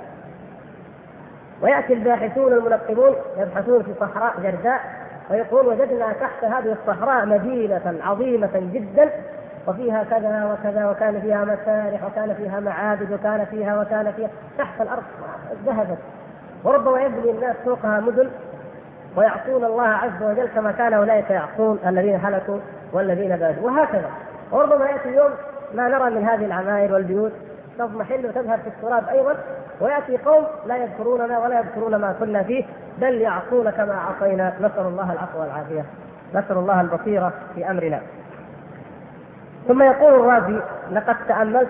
ويأتي الباحثون المنقبون يبحثون في صحراء جرداء ويقول: وجدنا تحت هذه الصحراء مدينة عظيمة جدا وفيها كذا وكذا، وكان فيها مسارح وكان فيها معابد وكان فيها تحت الأرض ذهبت. وربما يبني الناس فوقها مدن ويعصون الله عز وجل كما كان أولئك يعصون الذين هلكوا والذين بادوا، وهكذا. وربما يأتي يوم ما نرى من هذه العماير والبيوت تضمحل وتذهب في التراب أيضا، ويأتي قوم لا يذكروننا ولا يذكرون ما كنا فيه، بل يعصون كما عصينا. نسأل الله العفو والعافية، نسأل الله البصيرة في أمرنا. ثم يقول الرازي: لقد تأملت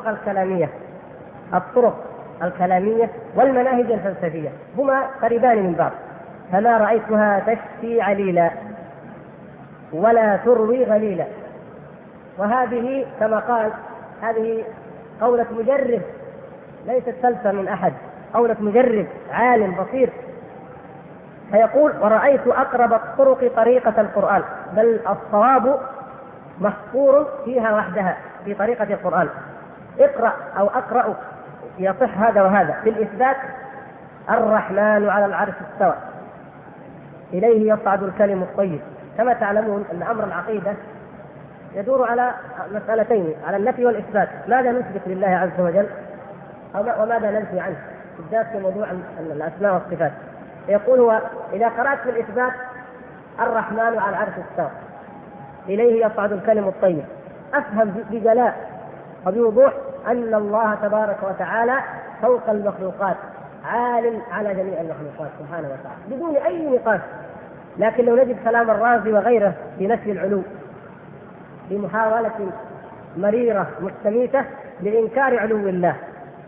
الطرق الكلامية والمناهج الفلسفية، هما قريبان من بعض، فما رأيتها تشفي عليلا ولا تروي غليلا. وهذه كما قال، هذه قولة مجرب ليست فلسفة من أحد، قولة مجرب عالم بصير. فيقول: ورأيت أقرب الطرق طريقة القرآن، بل الصواب محصور فيها وحدها في طريقة القرآن. اقرأ أو أقرأ يصح هذا وهذا. في الإثبات: الرحمن على العرش استوى، إليه يصعد الكلم الطيب. كما تعلمون أن أمر العقيدة يدور على مسألتين، على النفي والإثبات. ماذا نثبت لله عز وجل وماذا ننفي عنه، بالذات في موضوع الأسماء والصفات. يقول هو: إذا قرأت في الإثبات الرحمن على العرش استوى، إليه يصعد الكلم الطيب، أفهم بجلاء وبوضوح أن الله تبارك وتعالى فوق المخلوقات، عال على جميع المخلوقات سبحانه وتعالى بدون أي نقاش. لكن لو نجد كلام الرازي وغيره في نفي العلو بمحاولة مريرة مستميتة لإنكار علو الله،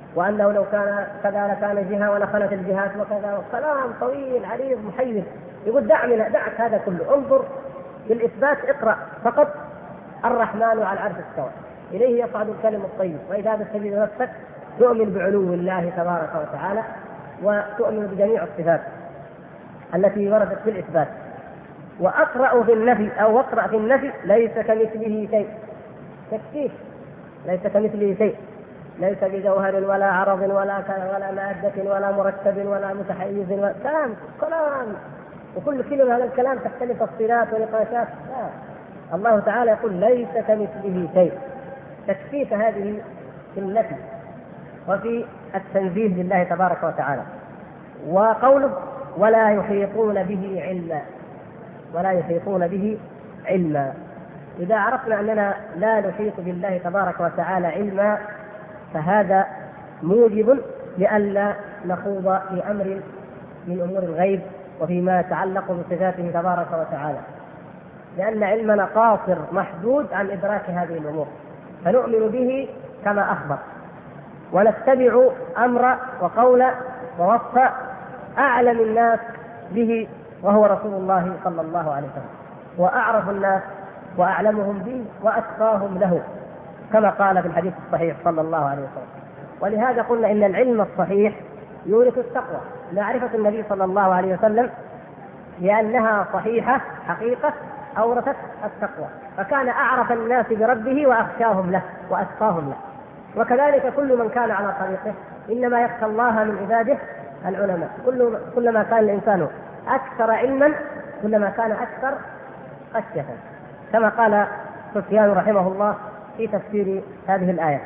وأنه لو كان كذا لكان جهة ونخلت الجهات وكذا، كلام طويل عريض محير. يقول دعك هذا كله، انظر بالإثبات، اقرأ فقط الرحمن على العرش استوى إليه يصعد الكلم الطيب وإذا بتجد نفسك تؤمن بعلو الله تبارك وتعالى وتؤمن بجميع الصفات التي وردت في الإثبات. وأقرأ في النفي أو واقرأ في النفي ليس كمثله شيء، تكتيف، ليس كمثله شيء، ليس بجوهر ولا عرض ولا مادة ولا مركب ولا متحيز ولا كلام وكل كلمة هذا الكلام تختلف تفصيلات ونقاشات. لا، الله تعالى يقول ليس كمثله شيء، تكفيك هذه في النفي وفي التنزيه لله تبارك وتعالى. وقوله ولا يحيطون به علما، ولا يحيطون به علما. إذا عرفنا أننا لا نحيط بالله تبارك وتعالى علما فهذا موجب لئلا نخوض في أمر من أمور الغيب وفيما يتعلق بصفاته تبارك وتعالى، لأن علمنا قاصر محدود عن إدراك هذه الأمور، فنؤمن به كما أخبر ونتبع أمر وقول ووصف أعلم الناس به وهو رسول الله صلى الله عليه وسلم، وأعرف الناس وأعلمهم به وأتقاهم له، كما قال في الحديث الصحيح صلى الله عليه وسلم. ولهذا قلنا إن العلم الصحيح يورث التقوى. معرفة النبي صلى الله عليه وسلم لأنها صحيحة حقيقة أورثت التقوى، فكان أعرف الناس بربه وأخشاهم له وأتقاهم له. وكذلك كل من كان على طريقه إنما يخشى الله من عباده العلماء. كلما كان الإنسان أكثر علما كلما كان أكثر خشية، كما قال سفيان رحمه الله في تفسير هذه الآية.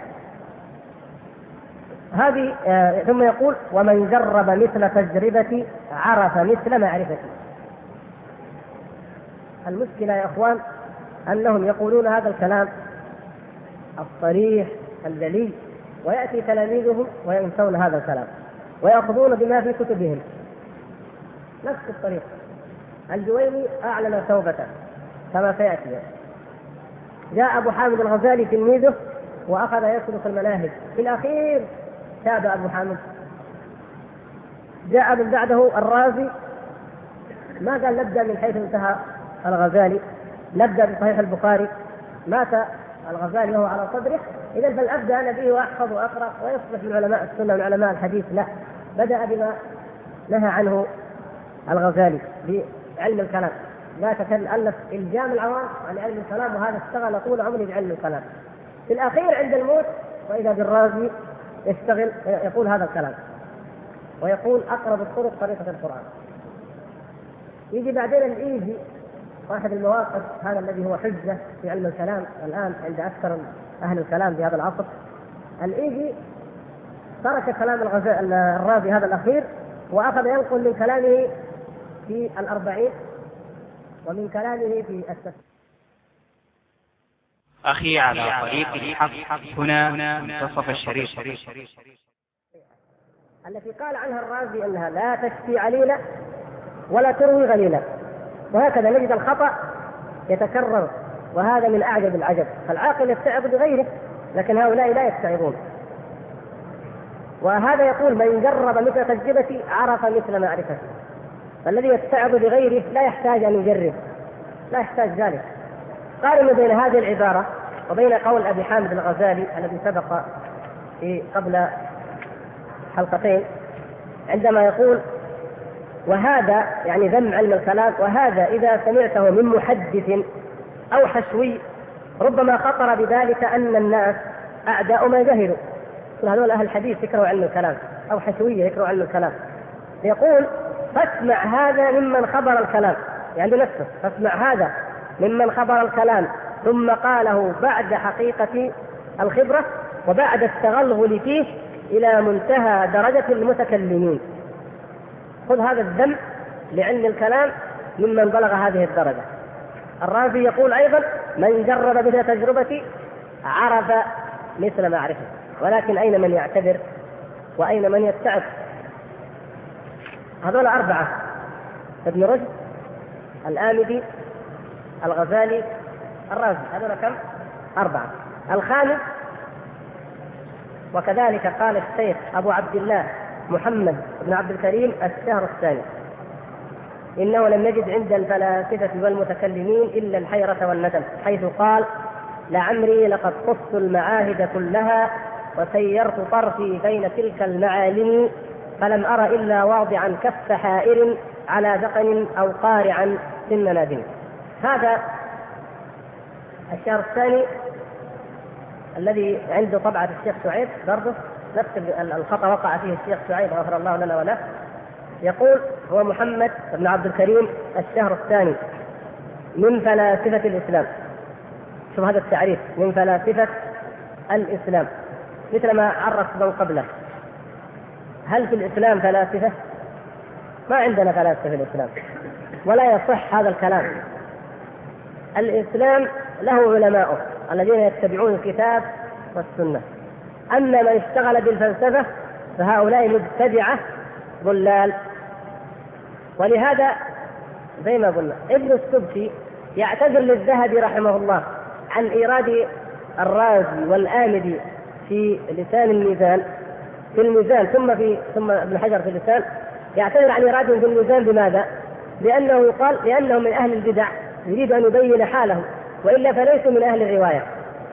ثم يقول ومن جرب مثل تجربتي عرف مثل معرفتي. المشكلة يا أخوان أنهم يقولون هذا الكلام الصريح الجلي، ويأتي تلاميذهم وينسون هذا الكلام ويأخذون بما في كتبهم نفس الطريقة. الجويني أعلن توبته كما سيأتي. جاء أبو حامد الغزالي تلميذه وأخذ يسلك المناهج، في الأخير تاب أبو حامد. جاء من بعده الرازي، ما قال نبدأ من حيث انتهى الغزالي، نبدأ بصحيح البخاري، مات الغزالي وهو على صدره، إذا فلأبدأ أنا به وأحفظ وأقرأ ويصبح من علماء السنة من علماء الحديث. لا، بدأ بما نهى عنه الغزالي بعلم الكلام. لا تتألف إلجام العوام عن علم الكلام، وهذا اشتغل طول عمري بعلم الكلام. في الأخير عند الموت وإذا بالرازي يشتغل يقول هذا الكلام ويقول أقرب الطرق طريقة القرآن. يجي بعدين الإيجي واحد المواقف، هذا الذي هو حجة في علم الكلام الآن عند أكثر أهل الكلام في هذا العصر. الإيجي ترك كلام الرازي هذا الأخير وأخذ ينقل من كلامه في الأربعين ومن كلامه في التفسير. أخي على طريق الحق هنا منتصف الشريط التي قال عنها الرازي أنها لا تشفي عليلا ولا تروي غليلا، وهكذا نجد الخطأ يتكرر، وهذا من أعجب العجب. فالعاقل يتعظ بغيره لكن هؤلاء لا يتعظون. وهذا يقول من جرب مثل تجربتي عرف مثل معرفتي. فالذي يتعظ بغيره لا يحتاج أن يجرب، لا يحتاج ذلك. قارن بين هذه العبارة وبين قول أبي حامد الغزالي الذي سبق في قبل حلقتين عندما يقول وهذا يعني ذم علم الكلام، وهذا إذا سمعته من محدث أو حشوي ربما خطر بذلك أن الناس أعداء ما جهلوا. هذول أهل الحديث يكرهوا علم الكلام أو حشوية يكرهوا علم الكلام. يقول فاسمع هذا ممن خبر الكلام، يعني نفسه فاسمع هذا ممن خبر الكلام ثم قاله بعد حقيقة الخبرة وبعد التغلغل فيه إلى منتهى درجة المتكلمين. خذ هذا الذم لعلم الكلام ممن بلغ هذه الدرجة. الرازي يقول أيضا من جرب مثل تجربتي عرف مثل معرفة. ولكن أين من يعتبر وأين من يتعظ؟ هذول أربعة: ابن رشد، الآمدي، الغزالي، الرازي. هذول كم؟ أربعة. الخامس وكذلك قال الشيخ أبو عبد الله محمد بن عبد الكريم الشهرستاني إنه لم يجد عند الفلاسفة والمتكلمين إلا الحيرة والندم، حيث قال: لعمري لقد قصت المعاهد كلها وسيرت طرفي بين تلك المعالم، فلم أر إلا واضعا كف حائر على ذقن أو قارعا سن نادم. هذا الشهرستاني الذي عنده طبعة الشيخ سعيد برضه نفس الخطأ وقع فيه الشيخ سعيد غفر الله لنا وله. يقول هو محمد بن عبد الكريم الشهرستاني من فلاسفة الإسلام. شوف هذا التعريف، من فلاسفة الإسلام، مثل ما عرف من قبله. هل في الإسلام فلاسفة؟ ما عندنا فلاسفة في الإسلام، ولا يصح هذا الكلام. الإسلام له علماؤه الذين يتبعون الكتاب والسنة، أما من اشتغل بالفلسفة فهؤلاء مبتدعة ضلال. ولهذا زي ما قلنا ابن السبكي يعتذر للذهبي رحمه الله عن إيراد الرازي والآمدي في لسان الميزان في الميزان ثم ابن حجر في اللسان، يعتذر عن إيرادهم في الميزان. بماذا؟ لأنه يقال لأنه من أهل البدع يريد أن يبين حالهم، وإلا فليسوا من أهل الرواية.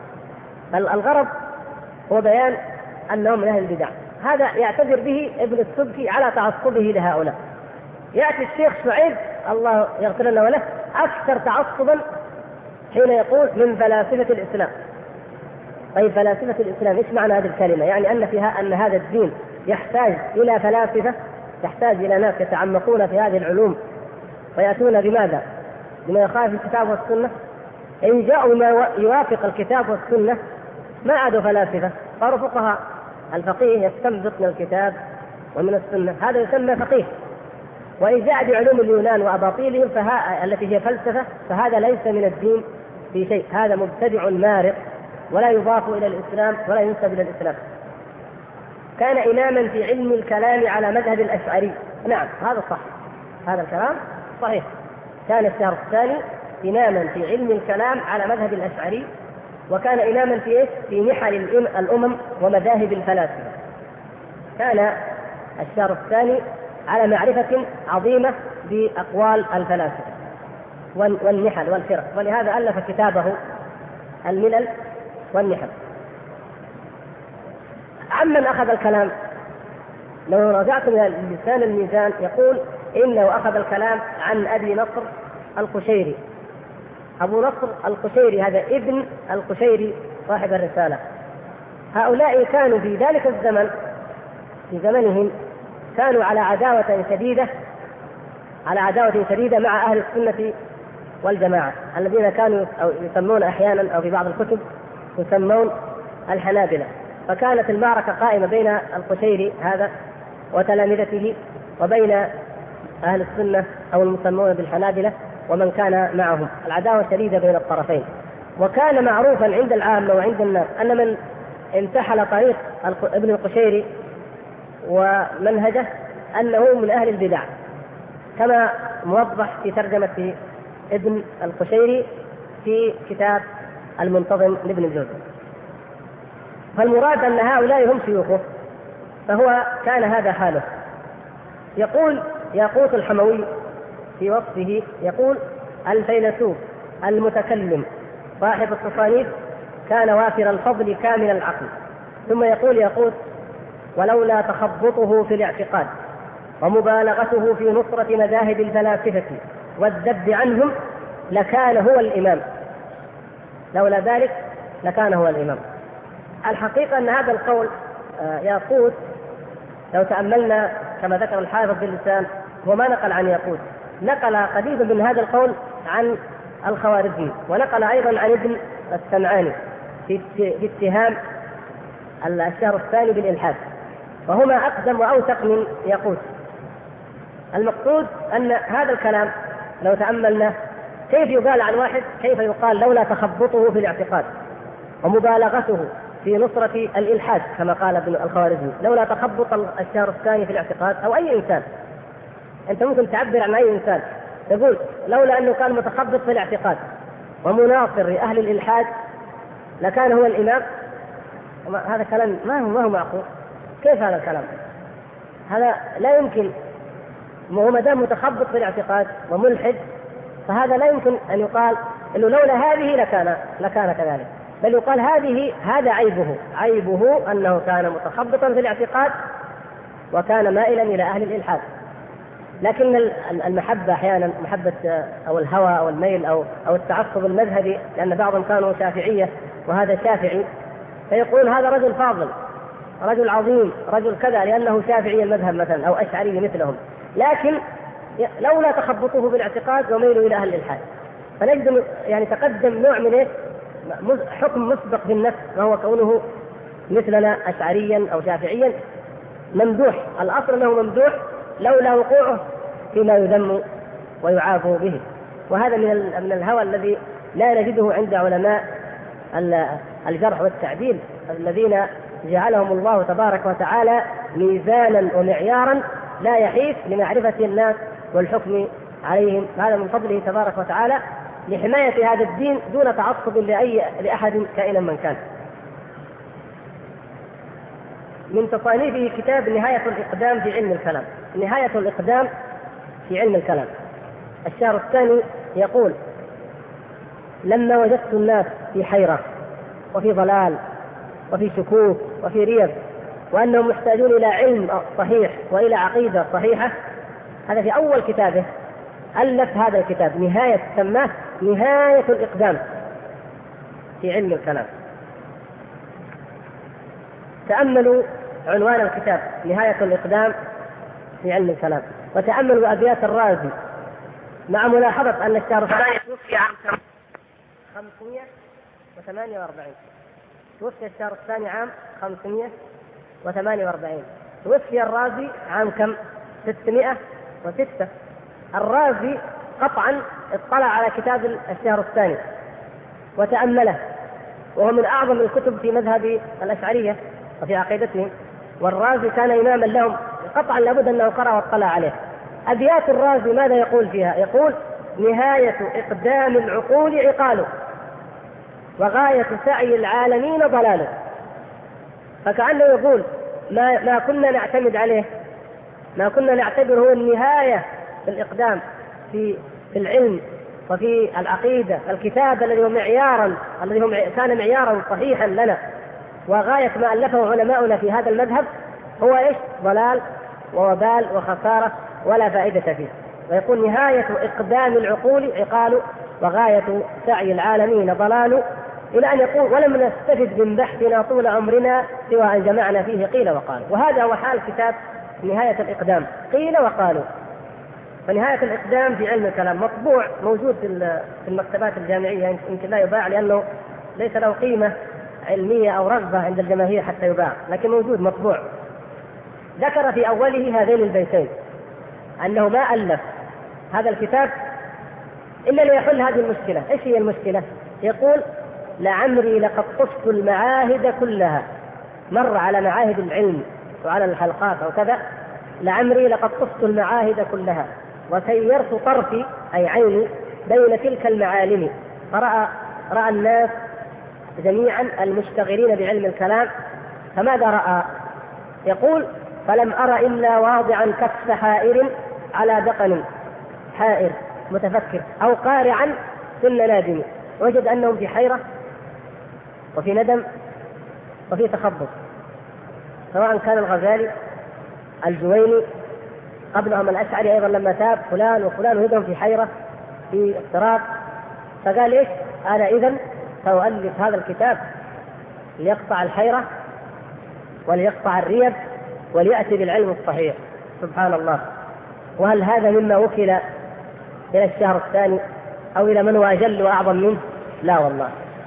الغرض هو بيان أنهم من أهل البدع. هذا يعتذر به ابن السبكي على تعصبه لهؤلاء. يأتي الشيخ سعيد الله يغفر له وله أكثر تعصبا حين يقول من فلاسفة الإسلام. طيب فلاسفة الإسلام إيش معنى هذه الكلمة؟ يعني أن هذا الدين يحتاج إلى فلاسفة، يحتاج إلى ناس يتعمقون في هذه العلوم ويأتون بماذا؟ بما يخالف الكتاب والسنة. إن جاءوا ما يوافق الكتاب والسنة ما عادوا فلاسفة، صاروا فقهاء. الفقيه يستنبط من الكتاب ومن السنة، هذا يسمى فقيه. وإن جاء بعلوم اليونان وأباطيلهم التي هي فلسفة فهذا ليس من الدين في شيء، هذا مبتدع مارق ولا يضاف إلى الإسلام ولا ينسب إلى الإسلام. كان إماما في علم الكلام على مذهب الأشعري. نعم هذا صح، هذا الكلام صحيح. كان الشهرستاني إماما في علم الكلام على مذهب الأشعري، وكان إماما في إيش؟ في نحل الأمم ومذاهب الفلاسفة. كان الشهرستاني على معرفة عظيمة بأقوال الفلاسفة والنحل والفرق، ولهذا ألف كتابه الملل والنحل. عمن أخذ الكلام؟ لو رجعتم إلى لسان الميزان يقول إنه أخذ الكلام عن أبي نصر القشيري. أبو نصر القشيري هذا ابن القشيري صاحب الرسالة. هؤلاء كانوا في ذلك الزمن، في زمنهم، كانوا على عداوة شديدة مع أهل السنة والجماعة الذين كانوا يسمون أحيانا أو في بعض الكتب يسمون الحنابلة. فكانت المعركة قائمة بين القشيري هذا وتلامذته وبين أهل السنة أو المسمون بالحنابلة ومن كان معهم، العداوة شديدة بين الطرفين. وكان معروفا عند العامة وعند الناس أن من انتحل طريق ابن القشيري ومنهجه أنه من أهل البدع، كما موضح في ترجمة ابن القشيري في كتاب المنتظم لابن الجوزي. فالمراد أن هؤلاء هم شيوخه، فهو كان هذا حاله. يقول ياقوت الحموي في وصفه، يقول الفيلسوف المتكلم صاحب التصانيف كان وافر الفضل كامل العقل. ثم يقول ياقوت ولولا تخبطه في الاعتقاد ومبالغته في نصرة مذاهب الفلاسفة والذب عنهم لكان هو الإمام، لولا ذلك لكان هو الإمام. الحقيقة أن هذا القول ياقوت لو تأملنا كما ذكر الحافظ باللسان هو ما نقل عن ياقوت، نقل قريبا من هذا القول عن الخوارزمي، ونقل أيضا عن ابن السمعاني في اتهام الشهرستاني بالإلحاد، وهما أقدم وأوثق من ياقوت. المقصود أن هذا الكلام لو تأملنا كيف يقال عن واحد، كيف يقال لولا تخبطه في الاعتقاد ومبالغته في نصرة الإلحاد كما قال ابن الخوارزمي، لولا تخبط الشهرستاني في الاعتقاد أو أي إنسان. أنت ممكن تعبر عن أي إنسان تقول لولا أنه كان متخبط في الاعتقاد ومناصر لأهل الإلحاد لكان هو الإمام. هذا كلام ما هو معقول. كيف هذا الكلام؟ هذا لا يمكن. وهو ما دام متخبط بالاعتقاد وملحد فهذا لا يمكن أن يقال إنه لولا هذه لكان كذلك، بل يقال هذا عيبه أنه كان متخبطا في الاعتقاد وكان مائلا إلى أهل الإلحاد. لكن المحبة أحيانا محبة أو الهوى أو الميل أو التعصب المذهبي، لأن بعضهم كانوا شافعية وهذا شافعي، فيقول هذا رجل فاضل، رجل عظيم، رجل كذا، لأنه شافعي المذهب مثلا أو أشعري مثلهم. لكن لولا تخبطه بالاعتقاد وميله إلى أهل الإلحاد، فنجد يعني تقدم نوع من حكم مسبق في النفس، وهو كونه مثلنا أشعريا أو شافعيا ممدوح. الأصل أنه ممدوح لولا وقوعه فيما يذم ويعاف به. وهذا من الهوى الذي لا نجده عند علماء الجرح والتعديل الذين جعلهم الله تبارك وتعالى ميزانا ومعيارا لا يحيف لمعرفة الناس والحكم عليهم. هذا من فضله تبارك وتعالى لحماية هذا الدين دون تعصب لأحد كائنا من كان. من تصانيفه كتاب نهاية الإقدام في علم الكلام. نهاية الإقدام في علم الكلام الشهر الثاني يقول: لما وجدت الناس في حيرة وفي ضلال وفي شكوك وفي ريب، وأنهم محتاجون إلى علم صحيح وإلى عقيدة صحيحة، هذا في أول كتابه ألف هذا الكتاب سماه نهاية الإقدام في علم الكلام. تأملوا عنوان الكتاب نهاية الإقدام في علم الكلام، وتأملوا أبيات الرازي، مع ملاحظة أن الشهر الثاني توفي عام 548. توفي الشهر الثاني عام 548. توفي الرازي عام كم؟ 606. الرازي قطعا اطلع على كتاب الشهر الثاني وتأمله، وهو من أعظم الكتب في مذهب الأشعرية وفي عقيدتهم، والرازي كان إماما لهم قطعا، لابد أنه قرأ واطلع عليه. أبيات الرازي ماذا يقول فيها؟ يقول: نهاية إقدام العقول عقاله، وغاية سعي العالمين ضلاله. فكأنه يقول ما كنا نعتمد عليه، ما كنا نعتبر هو النهاية في الإقدام في العلم وفي العقيدة، الكتاب الذي هو كان معيارا صحيحا لنا، وغاية ما ألفه علماؤنا في هذا المذهب هو إيش؟ ضلال ووبال وخسارة ولا فائدة فيه. ويقول: نهاية إقدام العقول عقال، وغاية سعي العالمين ضلال، إلى أن يقول: ولم نستفد من بحثنا طول عمرنا سوى أن جمعنا فيه قيل وقالوا. وهذا هو حال كتاب نهاية الإقدام، قيل وقالوا. فنهاية الإقدام في علم الكلام مطبوع، موجود في المكتبات الجامعية، يمكن لا يباع لأنه ليس له قيمة علمية أو رغبة عند الجماهير حتى يباع، لكن موجود مطبوع. ذكر في أوله هذين البيتين أنه ما ألف هذا الكتاب إلا ليحل هذه المشكلة. إيش هي المشكلة؟ يقول: لعمري لقد طفت المعاهد كلها. مر على معاهد العلم وعلى الحلقات أو كذا، لعمري لقد طفت المعاهد كلها وسيرت طرفي أي عيني بين تلك المعالم، فرأى الناس جميعا المشتغلين بعلم الكلام، فماذا رأى؟ يقول: فلم أرى إلا واضعا كف حائر على دقن حائر متفكر، أو قارعا سن نادم. وجد أنهم في حيرة وفي ندم وفي تخبط، سواء كان الغزالي، الجويني، قبلهم الأشعري أيضا لما تاب، فلان وفلان، وجدهم في حيرة في اضطراب. فقال: إيش؟ أنا إذن سأؤلف هذا الكتاب ليقطع الحيرة وليقطع الريب وليأتي بالعلم الصحيح. سبحان الله. وهل هذا مما وكل إلى الشهر الثاني أو إلى من هو أجل وأعظم منه؟ لا والله.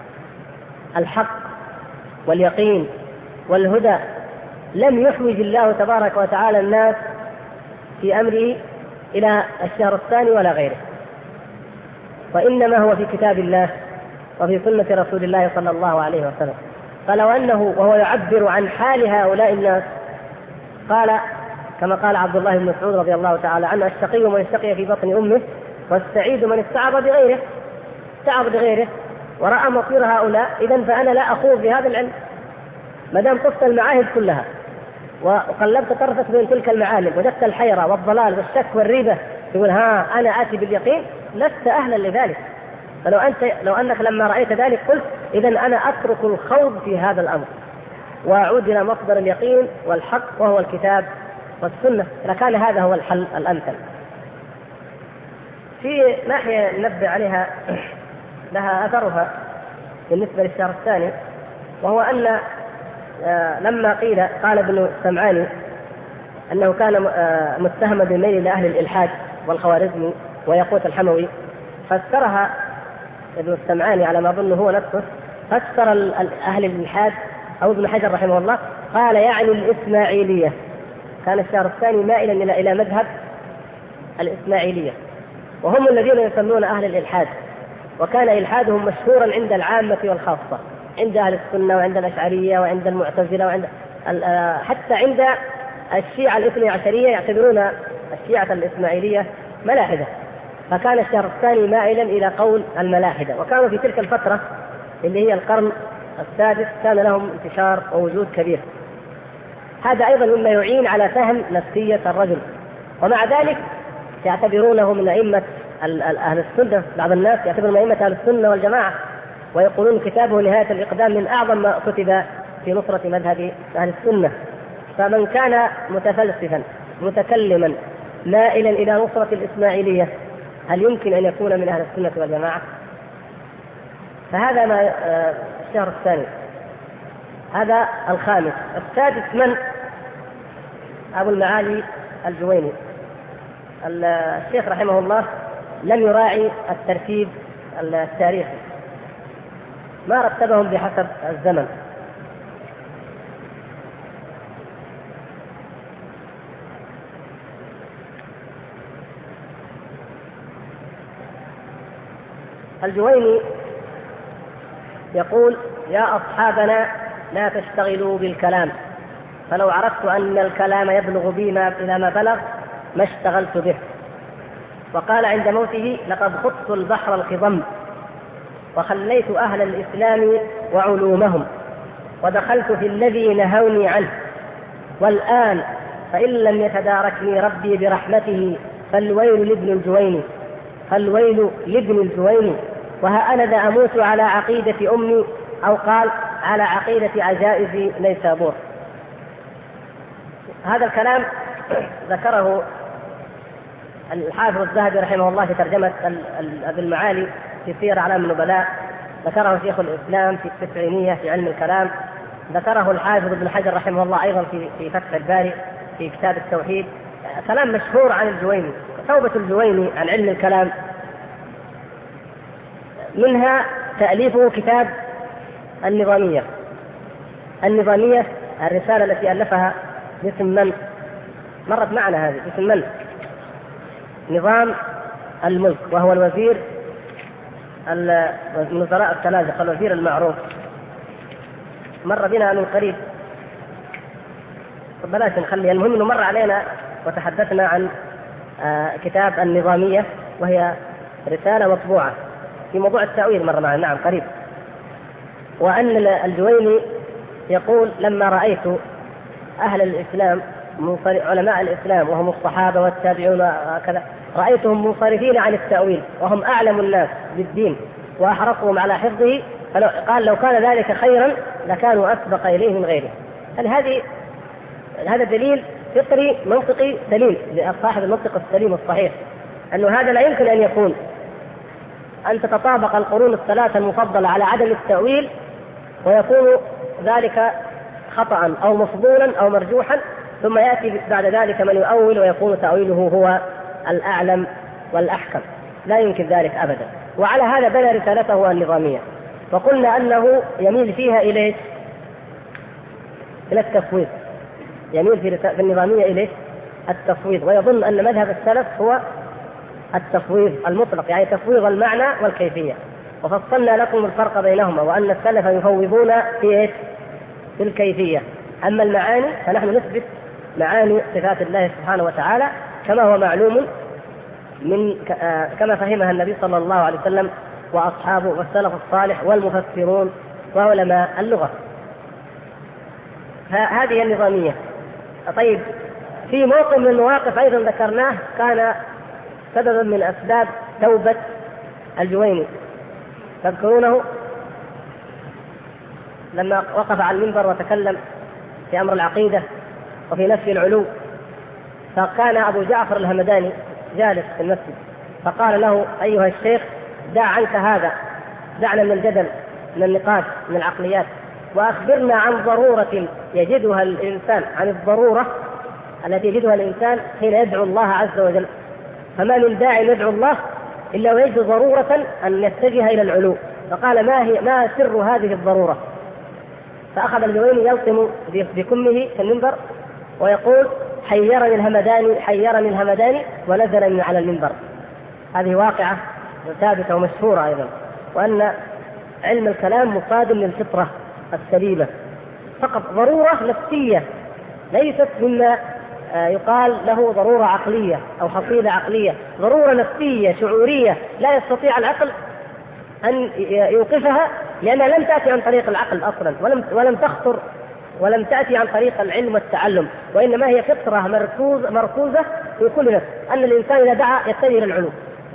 الحق واليقين والهدى لم يحوج الله تبارك وتعالى الناس في أمره إلى الشهر الثاني ولا غيره، وإنما هو في كتاب الله وفي سنة رسول الله صلى الله عليه وسلم. فلو أنه وهو يعبر عن حال هؤلاء الناس قال كما قال عبد الله بن مسعود رضي الله تعالى عنه: الشقي من اشتقي في بطن أمه، والسعيد من استعظ بغيره ورأى مصير هؤلاء، إذن فأنا لا أخوض في هذا العلم. ما دام طفت المعاهد كلها وقلبت طرفك بين تلك المعالم وجدت الحيرة والضلال والشك والريبة، تقول ها أنا آتي باليقين، لست أهلا لذلك. لو أنك لما رأيت ذلك قلت إذا أنا أترك الخوض في هذا الأمر وأعود إلى مصدر اليقين والحق وهو الكتاب والسنة، لكان هذا هو الحل الأمثل. في ناحية ننبه عليها لها أثرها بالنسبة للشهر الثاني، وهو أن لما قال ابن السمعاني أنه كان متهما بالميل إلى أهل الإلحاد والخوارزمي ويقوت الحموي، فسرها ابن السمعاني على ما أظن هو نفسه، فسر أهل الإلحاد أو ابن حجر رحمه الله قال يعني الإسماعيلية. كان الشهر الثاني مائلا إلى مذهب الإسماعيلية، وهم الذين يسمون أهل الإلحاد، وكان إلحادهم مشهورا عند العامة والخاصة، عند أهل السنة وعند الأشعرية وعند المعتزلة وعند حتى عند الشيعة الاثني عشرية، يعتبرون الشيعة الإسماعيلية ملاحدة. فكان الشهر الثاني مائلا إلى قول الملاحدة، وكانوا في تلك الفترة اللي هي القرن السادس كان لهم انتشار ووجود كبير. هذا أيضا مما يعين على فهم نفسية الرجل. ومع ذلك يعتبرونه من أئمة أهل السنة، بعض الناس يعتبر من أئمة أهل السنة والجماعة، ويقولون كتابه نهاية الإقدام من أعظم ما كتب في نصرة مذهب أهل السنة. فمن كان متفلسفا متكلما مائلا إلى نصرة الإسماعيلية، هل يمكن أن يكون من أهل السنة والجماعة؟ فهذا ما الشهر الثاني. هذا الخامس. السادس من؟ أبو المعالي الجويني. الشيخ رحمه الله لم يراعي الترتيب التاريخي، ما رتبهم بحسب الزمن. الجويني يقول: يا أصحابنا لا تشتغلوا بالكلام، فلو عرفت أن الكلام يبلغ بي إلى ما بلغ ما اشتغلت به. وقال عند موته: لقد خضت البحر الخضم وخليت أهل الإسلام وعلومهم ودخلت في الذي نهوني عنه، والآن فإن لم يتداركني ربي برحمته فالويل لابن الجويني، فالويل لابن الجويني، وها أنا ذا أموت على عقيدة أمي، أو قال على عقيدة عجائز نيسابور. هذا الكلام ذكره الحافظ الذهبي رحمه الله في ترجمة أبي المعالي في سير أعلام النبلاء، ذكره شيخ الإسلام في التسعينية في علم الكلام، ذكره الحافظ ابن حجر رحمه الله أيضا في فتح الباري في كتاب التوحيد. كلام مشهور عن الجويني. توبة الجويني عن علم الكلام منها تأليفه كتاب النظامية. النظامية الرسالة التي ألفها باسم من؟ مرت معنا هذه باسم من؟ نظام الملك، وهو الوزير من وزراء الثلاثة، الوزير المعروف، مر بنا من قريب، بلاش نخلي، المهم انه مر علينا وتحدثنا عن كتاب النظامية، وهي رسالة مطبوعة في موضوع التأويل، مر معنا نعم قريب. وأن الجويني يقول: لما رأيت أهل الإسلام علماء الإسلام وهم الصحابة والتابعون وكذا، رأيتهم منصرفين عن التأويل وهم أعلم الناس بالدين وأحرصهم على حفظه، قال: لو كان ذلك خيرا لكانوا أسبق إليه من غيره. هذا دليل فطري منطقي سليم لصاحب المنطق السليم الصحيح، أنه هذا لا يمكن أن يكون أن تتطابق القرون الثلاثة المفضلة على عدم التأويل ويكون ذلك خطأ أو مفضولا أو مرجوحا، ثم يأتي بعد ذلك من يؤول ويكون تأويله هو الأعلم والأحكم. لا يمكن ذلك أبدا. وعلى هذا بنى رسالته النظامية، وقلنا أنه يميل فيها إلى التفويض، يميل في النظامية إلى التفويض، ويظن أن مذهب السلف هو التفويض المطلق، يعني تفويض المعنى والكيفية. وفصلنا لكم الفرق بينهما، وأن السلف يفوضون في الكيفية، أما المعاني فنحن نثبت معاني صفات الله سبحانه وتعالى كما هو معلوم كما فهمها النبي صلى الله عليه وسلم وأصحابه والسلف الصالح والمفسرون وعلماء اللغة. فهذه النظامية. طيب، في موقف من المواقف أيضا ذكرناه كان سببا من أسباب توبة الجويني، تذكرونه لما وقف على المنبر وتكلم في أمر العقيدة وفي نفي العلو، فكان أبو جعفر الهمداني جالس في المسجد فقال له: أيها الشيخ، دع عنك هذا، دعنا من الجدل، من النقاش، من العقليات، وأخبرنا عن ضرورة يجدها الإنسان، عن الضرورة التي يجدها الإنسان حين يدعو الله عز وجل. فما من داع يدعو الله إلا ويجد ضرورة أن يتجه إلى العلو. فقال: ما سر هذه الضرورة؟ فأخذ الجويني يلطم بكمه في المنبر ويقول: حيرني الهمداني، حيرني الهمداني، ونزل من على المنبر. هذه واقعة ثابتة ومشهورة أيضا، وأن علم الكلام مصادم للفطرة السليمة، فقط ضرورة نفسية ليست مما يقال له ضرورة عقلية أو حصيلة عقلية، ضرورة نفسية شعورية لا يستطيع العقل أن يوقفها، لأنها لم تأتي عن طريق العقل أصلا، ولم تخطر ولم تأتي عن طريق العلم والتعلم، وإنما هي فطرة مركوزة في كل نفس، أن الإنسان إذا دعا يتجه إلى العلو.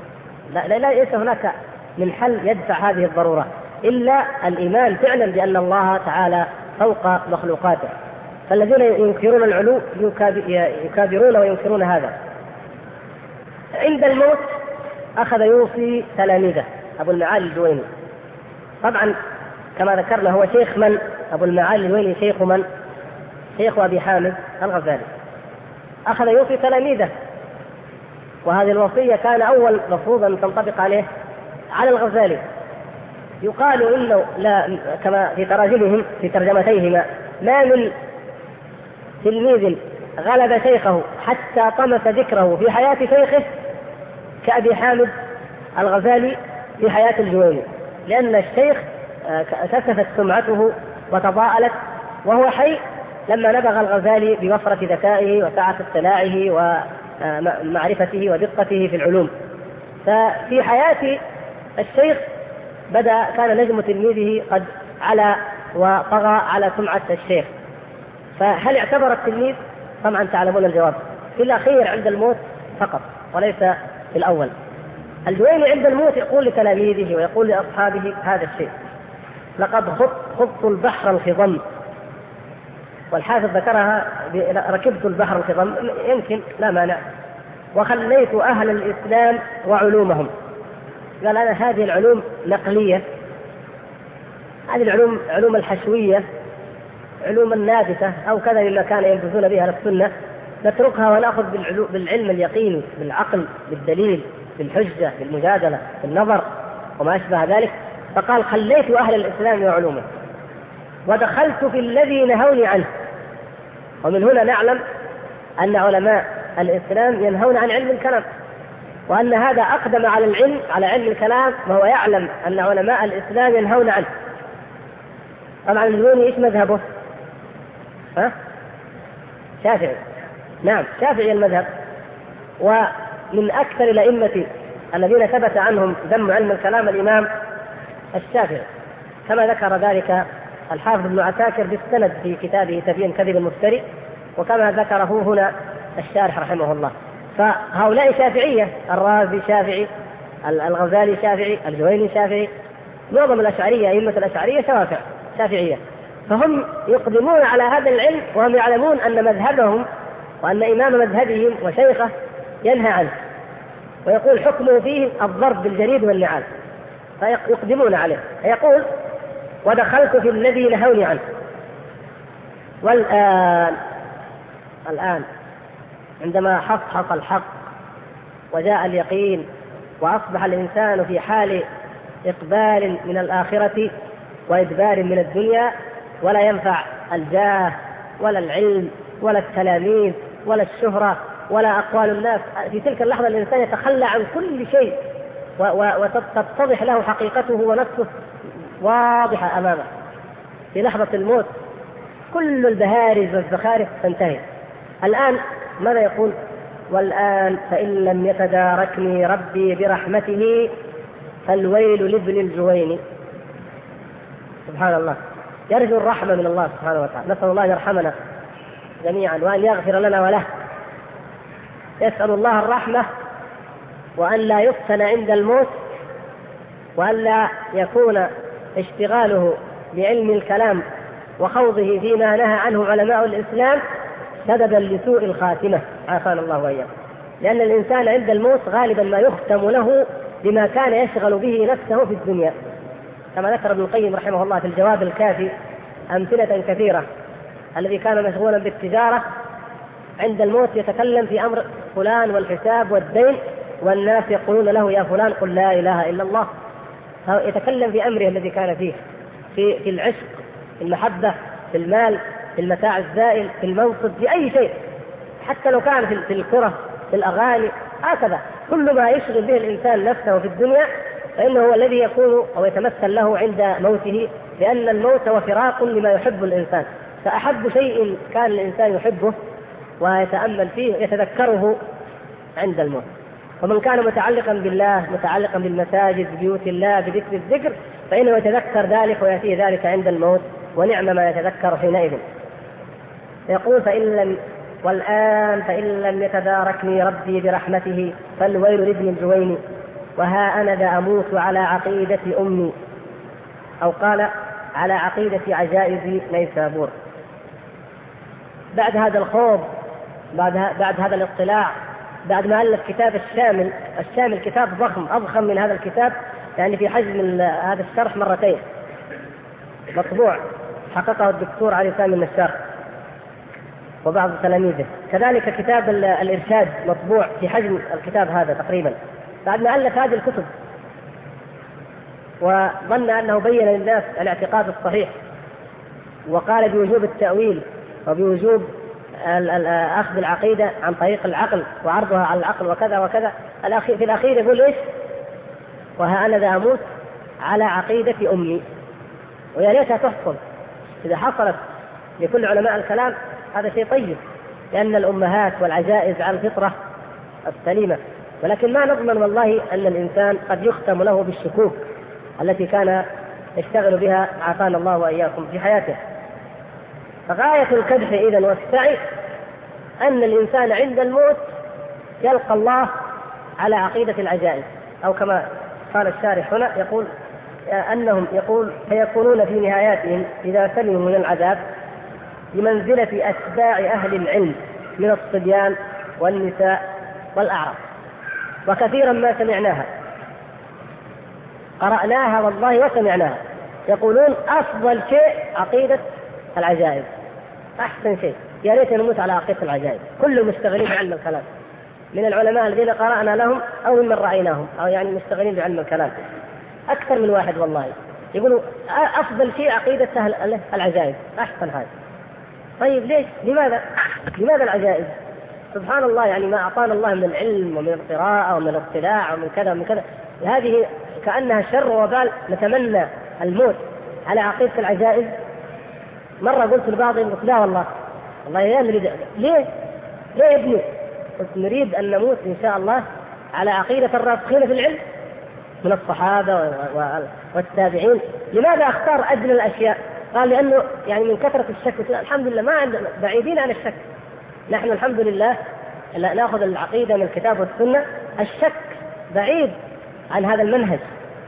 ليس هناك من حل يدفع هذه الضرورة إلا الإيمان فعلا بأن الله تعالى فوق مخلوقاته. فالذين ينكرون العلو يكابرون وينكرون هذا. عند الموت أخذ يوصي تلاميذه. أبو المعالي الجويني طبعا كما ذكرنا هو شيخ من؟ أبو المعالي الجويني شيخ من؟ شيخ أبي حامد الغزالي. أخذ يوصي تلاميذه، وهذه الوصية كان أول مفروض أن تنطبق عليه على الغزالي. يقال إنه لا، كما في تراجمهم في ترجمتيهما: ما من تلميذ غلب شيخه حتى طمس ذكره في حياة شيخه كأبي حامد الغزالي في حياة الجويني، لأن الشيخ كسفت سمعته وتضاءلت وهو حي لما نبغ الغزالي بوفرة ذكائه وسعة اطلاعه ومعرفته ودقته في العلوم. ففي حياة الشيخ كان نجم تلميذه قد علا وطغى على سمعة الشيخ. فهل اعتبر التلميذ؟ طبعا تعلمون الجواب، في الأخير عند الموت فقط وليس في الأول. الجويني عند الموت يقول لتلاميذه ويقول لأصحابه هذا الشيء: لقد خضت البحر الخضم. والحافظ ذكرها: ركبت البحر الخضم، يمكن لا مانع. وخليت أهل الإسلام وعلومهم. قال: أنا هذه العلوم نقلية، هذه العلوم علوم الحشوية، علوم النابتة أو كذا مما كان ينبذون بها السنة، نتركها ونأخذ بالعلم اليقيني، بالعقل، بالدليل، بالحجة، بالمجادلة، بالنظر وما أشبه ذلك. فقال: خليت أهل الإسلام وعلومه ودخلت في الذي نهوني عنه. ومن هنا نعلم أن علماء الإسلام ينهون عن علم الكلام، وأن هذا أقدم على العلم، على علم الكلام، وهو يعلم أن علماء الإسلام ينهون عنه. طبعا الجويني إيش مذهبه؟ شافعي. نعم، شافعي المذهب. ومن أكثر الأئمة الذين ثبت عنهم ذم علم الكلام الإمام الشافعي، كما ذكر ذلك الحافظ ابن عساكر بالسند في كتابه تبيين كذب المفتري، وكما ذكره هنا الشارح رحمه الله. فهؤلاء شافعية، الرازي شافعي، الغزالي شافعي، الجويني شافعي، معظم الأشعرية، أئمة الأشعرية شافعية. فهم يقدمون على هذا العلم وهم يعلمون أن مذهبهم وأن إمام مذهبهم وشيخه ينهى عنه ويقول حكمه فيه الضرب بالجريد والنعال، فيقدمون عليه. فيقول: ودخلت في الذي نهوني عنه. والآن عندما حصحص الحق وجاء اليقين وأصبح الإنسان في حال إقبال من الآخرة وإدبار من الدنيا، ولا ينفع الجاه ولا العلم ولا التلاميذ ولا الشهرة ولا أقوال الناس، في تلك اللحظة الإنسان يتخلى عن كل شيء وتتضح له حقيقته ونفسه واضحة أمامه. في لحظة الموت كل البهارج والزخارف تنتهي. الآن ماذا يقول؟ والآن فإن لم يتداركني ربي برحمته فالويل لابن الجويني. سبحان الله. يرجو الرحمة من الله سبحانه وتعالى، نسأل الله أن يرحمنا جميعا وأن يغفر لنا وله، يسأل الله الرحمة وأن لا يفتن عند الموت، وأن لا يكون اشتغاله بعلم الكلام وخوضه فيما نهى عنه علماء الإسلام سببا لسوء الخاتمة، عافانا الله وإياكم. لأن الإنسان عند الموت غالبا ما يختم له بما كان يشغل به نفسه في الدنيا، كما ذكر ابن القيم رحمه الله في الجواب الكافي أمثلة كثيرة. الذي كان مشغولا بالتجارة عند الموت يتكلم في أمر فلان والحساب والدين، والناس يقولون له يا فلان قل لا إله إلا الله، يتكلم في أمره الذي كان فيه، في العشق، في المحبة، في المال، في المتاع الزائل، في المنصب، في أي شيء، حتى لو كان في الكرة، في الأغاني، هكذا كل ما يشغل به الإنسان نفسه في الدنيا فإنه هو الذي يكون أو يتمثل له عند موته، لأن الموت وفراق لما يحب الإنسان، فأحب شيء كان الإنسان يحبه ويتأمل فيه يتذكره عند الموت. ومن كان متعلقا بالله، متعلقا بالمساجد، ببيوت الله، بذكر الذكر، فإنه يتذكر ذلك ويأتيه ذلك عند الموت، ونعم ما يتذكر حينئذ. يقول فإن لم يتداركني ربي برحمته فالويل لابن الجويني، وها أنا ذا أموت على عقيدة أمي، أو قال على عقيدة عجائز نيسابور. بعد هذا الخوض، بعد هذا الاطلاع، بعد ما ألف كتاب الشامل كتاب ضخم أضخم من هذا الكتاب، يعني في حجم هذا الشرح مرتين، مطبوع حققه الدكتور علي سامي النشار وبعض تلاميذه. كذلك كتاب الإرشاد مطبوع في حجم الكتاب هذا تقريبا. بعد ما ألف هذه الكتب وظن أنه بين للناس الاعتقاد الصحيح، وقال بوجوب التأويل وبوجوب أخذ العقيدة عن طريق العقل وعرضها على العقل وكذا وكذا، في الأخير يقول إيش؟ وها أنا ذا أموت على عقيدة أمي. ويا ليتها تحصل، إذا حصلت لكل علماء الكلام هذا شيء طيب، لأن الأمهات والعجائز على الفطرة السليمة. ولكن ما نضمن والله أن الإنسان قد يختم له بالشكوك التي كان يشتغل بها عافانا الله وإياكم في حياته. فغاية الكدح إذن والسعي أن الإنسان عند الموت يلقى الله على عقيدة العجائز، أو كما قال الشارح هنا يقول أنهم فيكونون في نهاياتهم إذا سلموا من العذاب بمنزلة أتباع أهل العلم من الصبيان والنساء والأعراب. وكثيرا ما سمعناها، قرأناها والله وسمعناها، يقولون أفضل شيء عقيدة العجائز، أحسن شيء، يا ريت نموت على عقيدة العجائز. كل المشتغلين بعلم الكلام من العلماء الذين قرأنا لهم أو ممن رأيناهم، أو يعني مشتغلين بعلم الكلام أكثر من واحد والله يقولوا أفضل شيء عقيدة العجائز، أحسن حاجة. طيب ليش؟ لماذا العجائز؟ سبحان الله، يعني ما أعطانا الله من العلم ومن القراءة ومن الاطلاع ومن كذا ومن كذا، هذه كأنها شر وبال نتمنى الموت على عقيدة العجائز. مرة قلت لبعضهم لا والله لا نريد. ليه يا ابني؟ قلت نريد أن نموت إن شاء الله على عقيدة الراسخين في العلم من الصحابة والتابعين. لماذا أختار أدنى الأشياء؟ قال لأنه يعني من كثرة الشك. الحمد لله ما عندنا، بعيدين عن الشك، نحن الحمد لله نأخذ العقيدة من الكتاب والسنة، الشك بعيد عن هذا المنهج.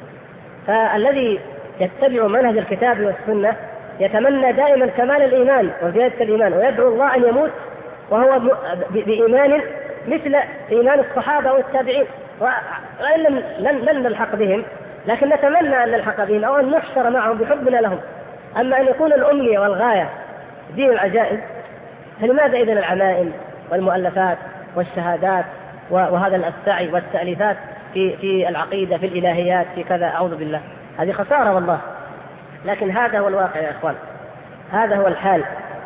فالذي يتبع منهج الكتاب والسنة يتمنى دائما كمال الإيمان وزيادة الإيمان، ويدعو الله أن يموت وهو بإيمان مثل إيمان الصحابة والتابعين، وإن لن نلحق بهم لكن نتمنى أن نلحق بهم أو أن نحشر معهم بحبنا لهم. أما أن يكون الأمنية والغاية دين العجائز، فلماذا إذن العمائم والمؤلفات والشهادات وهذا السعي والتأليفات في العقيدة، في الإلهيات، في كذا؟ أعوذ بالله، هذه خسارة والله. لكن هذا هو الواقع يا إخوان، هذا هو الحال،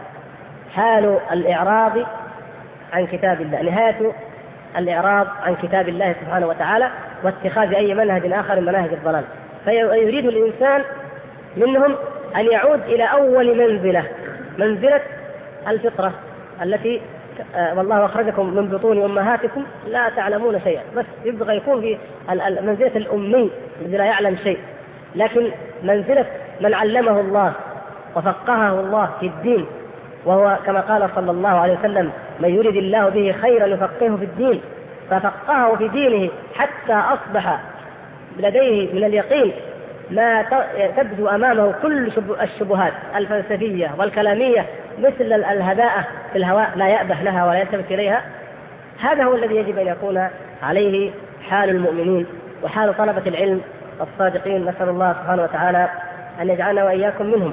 حال الإعراض عن كتاب الله، نهاية الإعراض عن كتاب الله سبحانه وتعالى واتخاذ أي منهج آخر من مناهج الضلال. فيريد الإنسان منهم أن يعود إلى أول منزلة الفطرة التي والله أخرجكم من بطون أمهاتكم لا تعلمون شيئا، بس يبغى يكون في منزلة الأمي الذي لا يعلم شيء. لكن منزلة من علمه الله وفقهه الله في الدين، وهو كما قال صلى الله عليه وسلم: من يرد الله به خيرا يفقهه في الدين، ففقهه في دينه حتى أصبح لديه من اليقين ما تبدو أمامه كل الشبهات الفلسفية والكلامية مثل الهباء في الهواء لا يأبه لها ولا يلتفت إليها. هذا هو الذي يجب أن يكون عليه حال المؤمنين وحال طلبة العلم الصادقين. نسأل الله سبحانه وتعالى أن يجعلنا وإياكم منهم.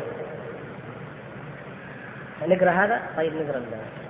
نقرأ هذا؟ طيب نقرأ.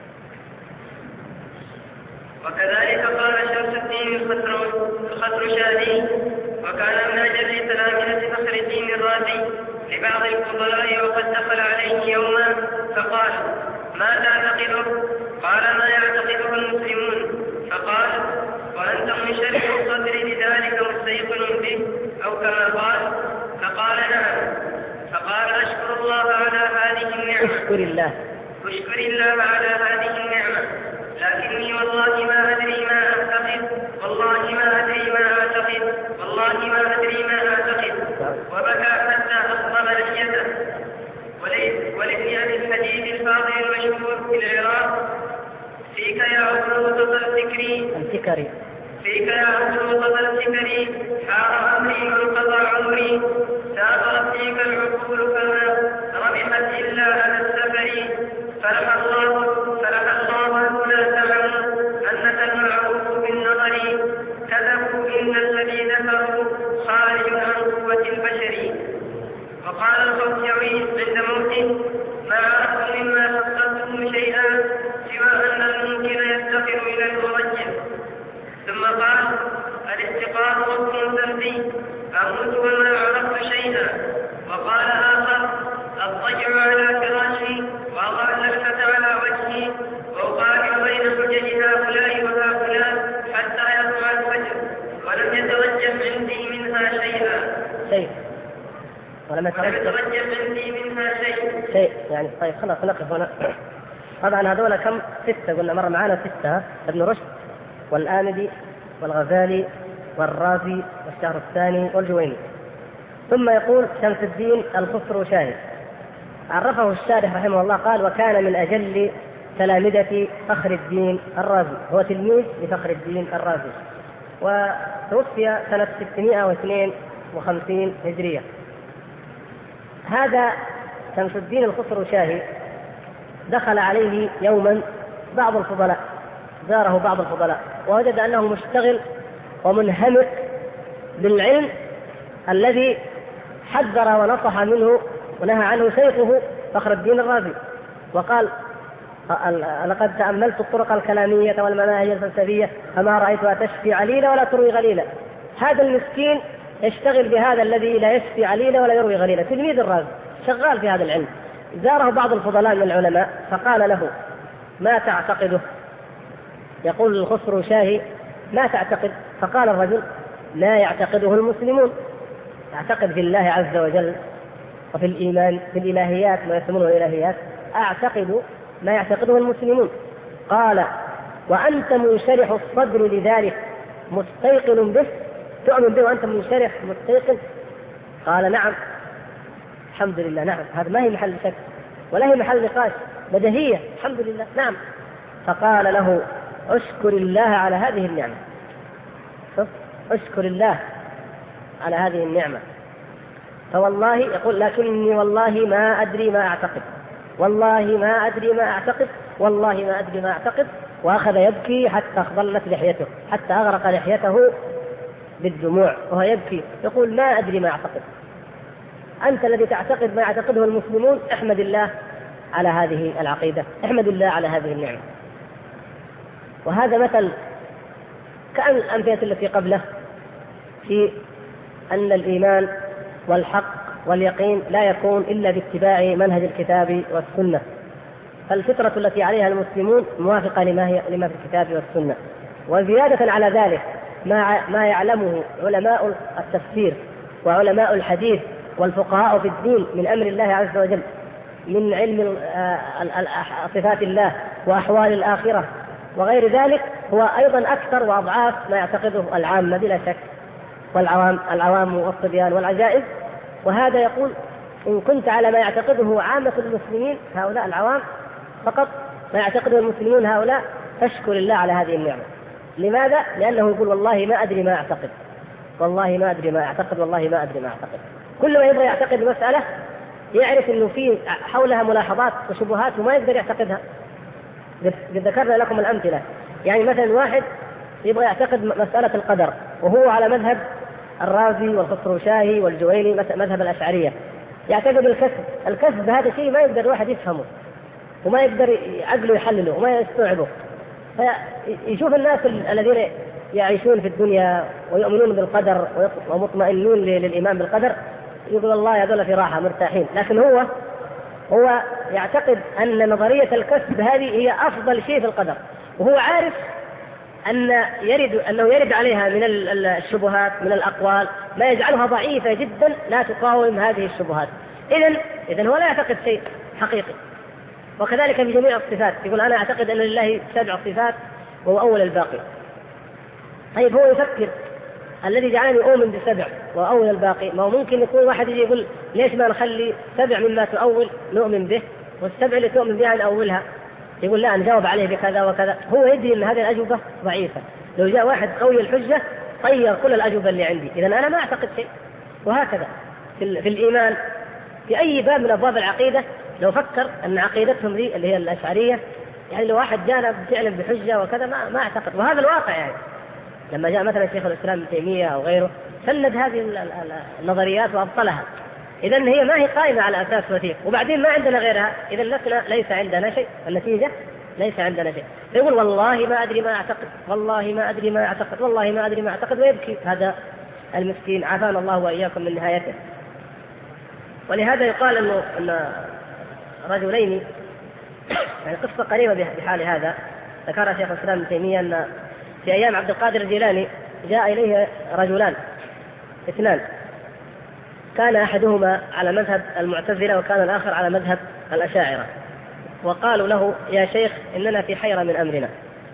وكذلك قال شمس الدين الخطرشاني، وكان من أجل تلامذة فخر الدين الرازي لبعض الفضلاء، وقد دخل عليه يوما فقال: ما تعتقده؟ قال: ما يعتقده المسلمون. فقال: وأنت منشرح الصدر لذلك مستيقن به، أو كما قال. فقال: نعم. فقال: أشكر الله على هذه النعمة. أشكر الله على هذه النعمة، لكني والله ما أدري ما أعتقد، والله ما أدري ما أعتقد، والله ما أدري ما أعتقد. وبكى حتى أصغم لحيته. ولابن أبي الحديد الفاضل المشهور في العراق: فيك يا عروضة الفكري فيك يا عروضة الفكري حار أمري وانقضى عمري، سافرت فيك العقول فما ربحت إلا على السفر. فلح الله لا تعلم أنك المعروف بالنظر، كذبوا إن الذي ذكروا خارج عن قوة البشر. وقال الخوجوي عند موته: ما عرفت مما حققتم شيئا سوى أن الممكن يفتقر إلى المرجح. ثم قال: الاستقرار وقت سلبي، أموت وما عرفت شيئا. وقال آخر: أضطجع على فراشي وأضع اللفة على وجهي وأقارن بين حجج هؤلاء وهؤلاء حتى يطلع الفجر، ولم يترجم عندي منها شيء. ولم يترجم عندي منها شيء. يعني طيب خلاص نقف هنا. طبعا هذول كم؟ 6 قلنا مرة معانا 6: ابن رشد والآمدي والغزالي والرازي والشهرستاني والجويني. ثم يقول شمس الدين الخسروشاني، عرفه الشارح رحمه الله قال: وكان من أجل تلامذة فخر الدين الرازي، هو تلميذ لفخر الدين الرازي، وتوفي سنة 652 هجرية. هذا شمس الدين الخسروشاهي دخل عليه يوما بعض الفضلاء، زاره بعض الفضلاء، ووجد أنه مشتغل ومنهمك بالعلم الذي حذر ونصح منه ونهى عنه شيخه فخر الدين الرازي، وقال: لقد تأملت الطرق الكلامية والمناهج الفلسفية فما رأيتها تشفي عليلا ولا تروي غليلا. هذا المسكين يشتغل بهذا الذي لا يشفي عليلا ولا يروي غليلا، تلميذ الرازي شغال في هذا العلم. زاره بعض الفضلاء من العلماء فقال له: ما تعتقده؟ يقول الخسروشاهي: ما تعتقد؟ فقال الرجل: لا يعتقده المسلمون، أعتقد في الله عز وجل وفي الإيمان في الإلهيات، ما يسمونه الإلهيات، أعتقد ما يعتقده المسلمون. قال: وأنت منشرح الصدر لذلك مستيقن به، تؤمن به وأنت منشرح مستيقن؟ قال: نعم. الحمد لله، نعم. هذا ما هي محل شك ولا هي محل نقاش، بديهية. الحمد لله، نعم. فقال له: أشكر الله على هذه النعمة. أشكر الله على هذه النعمة. فوالله يقول: لكني والله ما أدري ما أعتقد، والله ما أدري ما أعتقد، والله ما أدري ما أعتقد. وأخذ يبكي حتى أخضلت لحيته، حتى أغرق لحيته بالدموع وهو يبكي يقول: ما أدري ما أعتقد. أنت الذي تعتقد ما يعتقده المسلمون، احمد الله على هذه العقيدة، احمد الله على هذه النعمة. وهذا مثل كأن الأمثلة التي قبله في أن الإيمان والحق واليقين لا يكون إلا باتباع منهج الكتاب والسنة، فالفطرة التي عليها المسلمون موافقة لما في الكتاب والسنة. وزيادة على ذلك ما يعلمه علماء التفسير وعلماء الحديث والفقهاء في الدين من أمر الله عز وجل، من علم صفات الله وأحوال الآخرة وغير ذلك، هو أيضا أكثر وأضعاف ما يعتقده العامة بلا شك، والعوام والصبيان والعجائز. وهذا يقول إن كنت على ما يعتقده عامة المسلمين هؤلاء العوام فقط، ما يعتقده المسلمون هؤلاء، فاشكر الله على هذه النعمة. لماذا؟ لأنه يقول والله ما أدري ما أعتقد، والله ما أدري ما أعتقد، والله ما أدري ما أعتقد. كل ما يبغى يعتقد مسألة يعرف أنه في حولها ملاحظات وشبهات وما يقدر يعتقدها. ذكرنا لكم الأمثلة. يعني مثلا واحد يبغى يعتقد مسألة القدر وهو على مذهب الرازي والخسروشاهي والجويني، مذهب الأشعرية، يعتقد الكسب هذا شيء ما يقدر الواحد يفهمه وما يقدر عقله يحلله وما يستوعبه. فيشوف الناس الذين يعيشون في الدنيا ويؤمنون بالقدر ومطمئنون للإيمان بالقدر، يقول الله هذول في راحة مرتاحين. لكن هو يعتقد أن نظرية الكسب هذه هي أفضل شيء في القدر، وهو عارف أنه يرد عليها من الشبهات، من الأقوال ما يجعلها ضعيفة جدا لا تقاوم هذه الشبهات. إذن هو لا يعتقد شيء حقيقي. وكذلك في جميع الصفات، يقول أنا أعتقد أن لله 7 صفات وهو أول الباقي. طيب هو يفكر الذي جعلني أؤمن ب7 وأول الباقي، ما هو ممكن يكون واحد يجي يقول ليش ما نخلي 7 مما تؤول نؤمن به وال7 اللي تؤمن بها نأولها؟ يقول لا نجاوب عليه بكذا وكذا. هو يدري أن هذه الأجوبة ضعيفة، لو جاء واحد قوي الحجة طير كل الأجوبة اللي عندي، إذن أنا ما أعتقد شيء. وهكذا في الإيمان، في أي باب من أبواب العقيدة، لو فكر أن عقيدتهم دي اللي هي الأشعرية، يعني لو واحد جانا فعلا بحجة وكذا ما أعتقد. وهذا الواقع. يعني لما جاء مثلا شيخ الإسلام ابن تيمية أو غيره سند هذه النظريات وأبطلها، إذن هي ما هي قائمة على أساس وثيق، وبعدين ما عندنا غيرها، إذن ليس عندنا شيء. النتيجة ليس عندنا شيء. يقول والله ما أدري ما أعتقد، والله ما أدري ما أعتقد، والله ما أدري ما أعتقد، ويبكي هذا المسكين، عافانا الله وإياكم من نهايته. ولهذا يقال أن رجلين، يعني قصة قريبة بحال هذا ذكرها شيخ الإسلام ابن تيمية، أن في أيام عبد القادر الجيلاني جاء إليه رجلان 2، كان أحدهما على مذهب المعتزلة وكان الآخر على مذهب الأشاعرة، وقالوا له يا شيخ إننا في حيرة من أمرنا،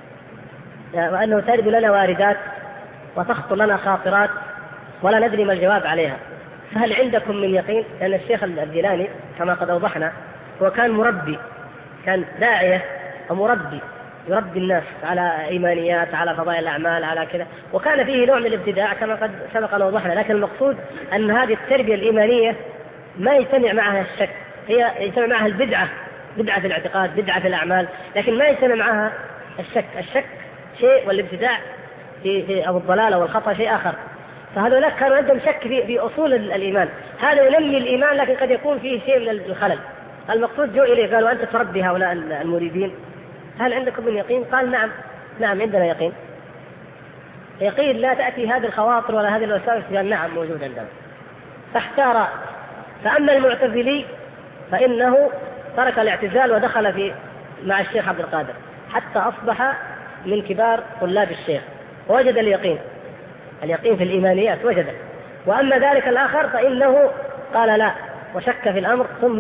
وأنه ترد لنا واردات وتخطر لنا خاطرات ولا ندري ما الجواب عليها، فهل عندكم من يقين؟ لأن الشيخ الجيلاني كما قد أوضحنا هو كان مربي، كان داعية ومربي، يربي الناس على إيمانيات، على فضائل الأعمال، على كذا، وكان فيه نوع من الابتداع كما قد سبق أن وضحنا. لكن المقصود أن هذه التربية الإيمانية ما يجتمع معها الشك، هي يجتمع معها البدعة، بدعة في الاعتقاد، بدعة في الأعمال، لكن ما يجتمع معها الشك شيء والابتداع في أو الضلال والخطأ شيء آخر. فهذولا كانوا عندهم شك في أصول الإيمان، هذا ينمي الإيمان لكن قد يكون فيه شيء من الخلل. المقصود جو إليه قالوا أنت تربي هؤلاء المريدين، هل عندكم من يقين؟ قال نعم عندنا يقين. يقين لا تأتي هذه الخواطر ولا هذه الوساوس؟ قال نعم موجود عندنا. فاحتار. فأما المعتزلي فإنه ترك الاعتزال ودخل مع الشيخ عبد القادر حتى أصبح من كبار طلاب الشيخ، ووجد اليقين في الإيمانيات وجده. وأما ذلك الآخر فإنه قال لا وشك في الأمر ثم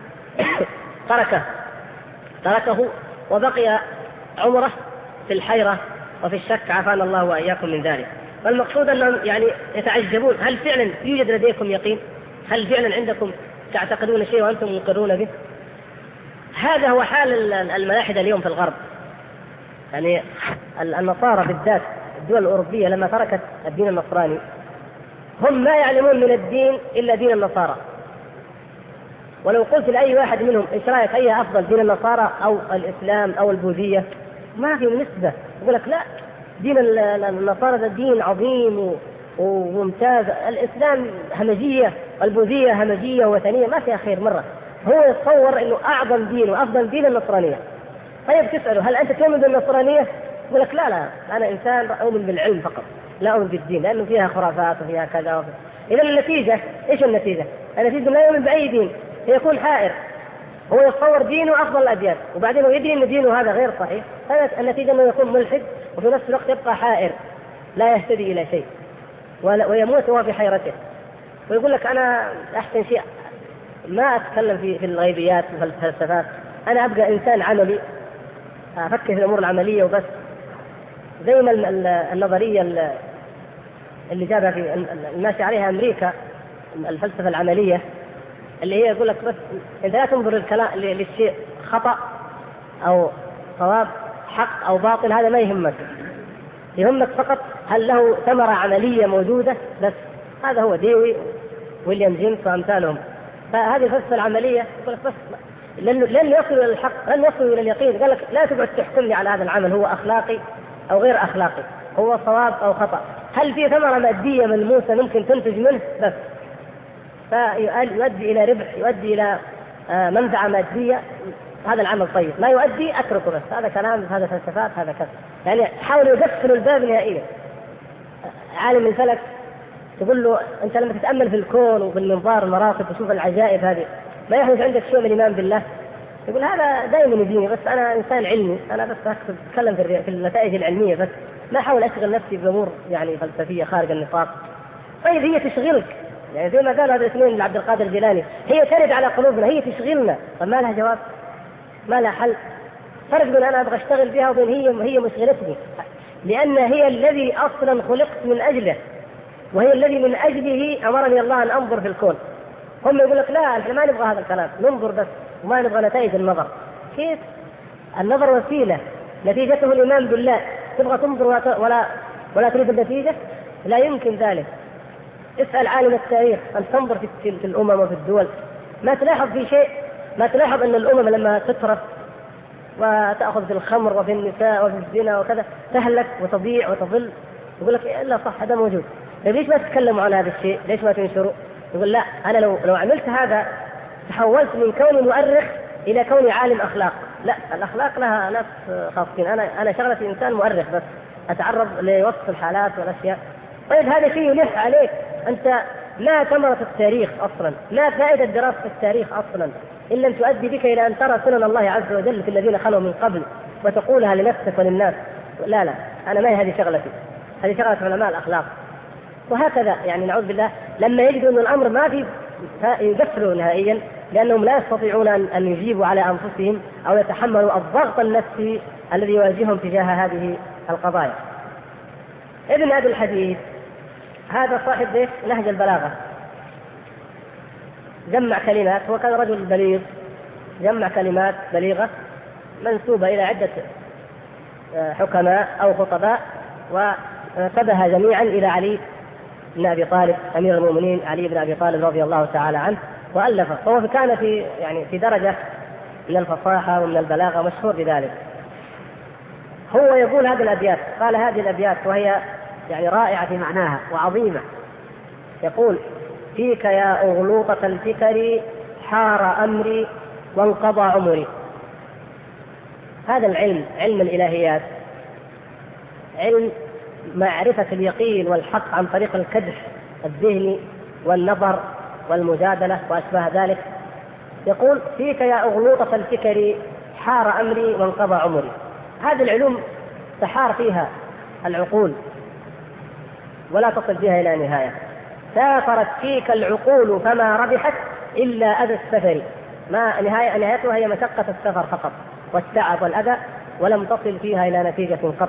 تركه وبقي عمره في الحيرة وفي الشك، عافانا الله وإياكم من ذلك. والمقصود أنهم يعني يتعجبون، هل فعلا يوجد لديكم يقين؟ هل فعلا عندكم تعتقدون شيء وأنتم مقرون به؟ هذا هو حال الملاحدة اليوم في الغرب. يعني النصارى بالذات الدول الأوروبية لما تركت الدين النصراني هم ما يعلمون من الدين إلا دين النصارى. ولو قلت لأي واحد منهم إيش رأيك أي أفضل، دين النصارى أو الإسلام أو البوذية، ما في نسبة. يقول لك لا، دين النصارى ده دين عظيم وممتاز، الإسلام همجية والبوذية همجية وثنية، ما فيها خير مرة. هو يتصور إنه أعظم دين وأفضل دين النصرانية. طيب تسأله هل أنت تؤمن بالنصرانية؟ يقول لك لا أنا إنسان أؤمن بالعلم فقط، لا أؤمن بالدين لأنه فيها خرافات وفيها كذا إذا النتيجة إيش النتيجة؟ النتيجة لا يؤمن بأي دين، يكون حائر. هو يتصور دينه أفضل الأديان وبعدين هو يدري أن دينه هذا غير صحيح، النتيجة أنه يكون ملحد وفي نفس الوقت يبقى حائر لا يهتدي إلى شيء ويموت وهو في حيرته. ويقول لك أنا أحسن شيء ما أتكلم في الغيبيات وفي الفلسفات، أنا أبقى إنسان عملي أفكر في الأمور العملية وبس. زي ما النظرية اللي جابها في الماشي عليها أمريكا، الفلسفة العملية، اللي هي يقول لك بس انت لا تنظر للكلام للشيء خطأ او صواب، حق او باطل، هذا ما يهمك. يهمك فقط هل له ثمرة عملية موجودة بس. هذا هو ديوي ويليام جيمس وامثالهم. فهذه الفلسفة العملية يقول لك بس لن يصلوا الى الحق، لن يصلوا الى اليقين. قال لك لا تقعد تحكم لي على هذا العمل هو اخلاقي او غير اخلاقي، هو صواب او خطأ، هل في ثمرة مادية ملموسة ممكن تنتج منه بس. فيؤدي الى ربح، يؤدي الى منفعة مادية، هذا العمل طيب. ما يؤدي اتركه بس. هذا كلام، هذا فلسفات، هذا كذا. يعني حاولوا يقفلوا الباب نهائيا. عالم الفلك تقول له انت لما تتامل في الكون وبالمنظار المراقب تشوف العجائب هذه، ما يحدث عندك شيء من الايمان بالله؟ يقول هذا دائما يجيني، بس انا انسان علمي، انا بس اتكلم في النتائج العلميه بس، ما احاول اشغل نفسي بامور يعني فلسفيه خارج النطاق. طيب هي تشغلك، يعني زي ما قال هذا الاثنين لعبد القادر الجيلاني، هي ترد على قلوبنا، هي تشغلنا. طب ما لها جواب؟ ما لها حل؟ فرق بين انا ابغى اشتغل بها وبين هي مشغلتني، لان هي الذي اصلا خلقت من اجله، وهي الذي من اجله امرني الله ان انظر في الكون. هم يقول لك لا احنا ما نبغى هذا الكلام، ننظر بس وما نبغى نتائج النظر. كيف؟ النظر وسيله، نتيجته الايمان بالله. تبغى تنظر ولا تريد النتيجه؟ لا يمكن ذلك. اسال عالم التاريخ ان تنظر في الامم وفي الدول، ما تلاحظ في شيء، ما تلاحظ ان الامم لما تترف وتاخذ في الخمر وفي النساء وفي الزنا وكذا تهلك وتضيع وتضل. يقول لك الا صح هذا موجود. ليش ما تتكلموا عن هذا الشيء؟ ليش ما تنشروا؟ يقول لا، انا لو عملت هذا تحولت من كوني مؤرخ الى كوني عالم اخلاق. لا، الاخلاق لها ناس خاصين، انا شغلتي انسان مؤرخ بس، اتعرض لوصف الحالات والاشياء. طيب هذا شيء يلح عليك. انت ما ثمرة التاريخ اصلا، ما فائدة دراسة التاريخ اصلا ان لم تؤدي بك الى ان ترى سنن الله عز وجل في الذين خلوا من قبل وتقولها لنفسك وللناس. لا انا ما هي هذه شغلتي، هذه شغلة علماء الاخلاق. وهكذا يعني نعوذ بالله لما يجدوا ان الامر ما في يقفلوا نهائيا، لانهم لا يستطيعون ان يجيبوا على انفسهم او يتحملوا الضغط النفسي الذي يواجههم تجاه هذه القضايا. ابن ابي الحديث هذا صاحب نهج البلاغه، جمع كلمات، هو كان رجل بليغ، جمع كلمات بليغه منسوبه الى عده حكماء او خطباء، ونسبها جميعا الى علي بن ابي طالب امير المؤمنين، علي بن ابي طالب رضي الله تعالى عنه، والفه. فهو كان في درجه من الفصاحه ومن البلاغه، مشهور بذلك. هو يقول هذه الابيات، قال هذه الابيات وهي يعني رائعه في معناها وعظيمه. يقول: فيك يا أغلوطة الفكر حار أمري وانقضى عمري. هذا العلم، علم الإلهيات، علم معرفة اليقين والحق عن طريق الكدح الذهني والنظر والمجادلة وأشباه ذلك. يقول: فيك يا أغلوطة الفكر حار أمري وانقضى عمري. هذه العلوم تحار فيها العقول ولا تصل بها إلى نهاية. سافرت فيك العقول فما ربحت إلا أذى السفر، ما نهايتها هي مشقة السفر فقط والتعب والأذى، ولم تصل فيها إلى نتيجة قط.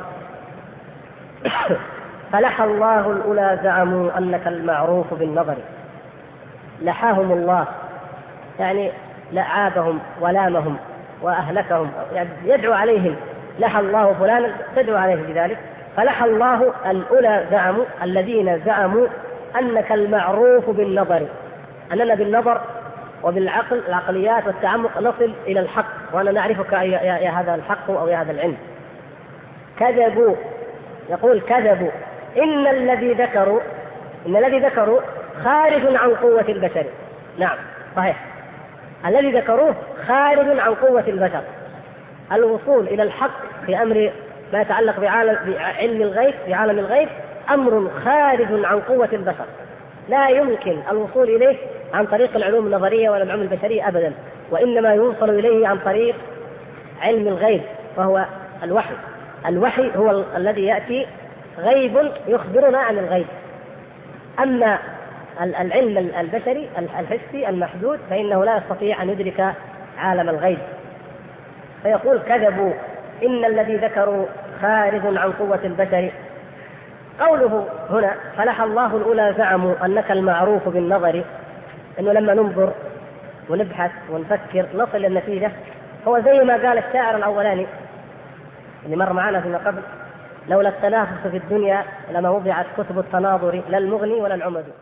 فلح الله الأولى زعموا أنك المعروف بالنظر. لحاهم الله يعني لعابهم ولامهم وأهلكهم، يعني يدعو عليهم. لح الله فلانا، تدعو عليه بذلك. فلح الله الأولى زعموا، الذين زعموا أنك المعروف بالنظر، أننا بالنظر وبالعقل، العقليات والتعمق نصل إلى الحق، وأنا نعرفك يا هذا الحق أو يا هذا العلم. كذبوا، يقول كذبوا. إن الذي ذكروا خارج عن قوة البشر. نعم صحيح، الذي ذكروه خارج عن قوة البشر. الوصول إلى الحق في أمر ما يتعلق بعلم الغيب، بعالم الغيب، أمر خارج عن قوة البشر، لا يمكن الوصول إليه عن طريق العلوم النظرية ولا العلوم البشرية أبدا، وإنما يوصل إليه عن طريق علم الغيب، وهو الوحي. الوحي هو الذي يأتي غيب يخبرنا عن الغيب. أما العلم البشري الحسي المحدود فإنه لا يستطيع أن يدرك عالم الغيب. فيقول كذبوا، إن الذي ذكروا خارج عن قوة البشر. قوله هنا فلح الله الأولى زعموا أنك المعروف بالنظر، أنه لما ننظر ونبحث ونفكر نصل للنتيجة. هو زي ما قال الشاعر الأولاني اللي مر معنا فيما قبل: لولا التنافس في الدنيا لما وضعت كتب التناظر لا المغني ولا العمد.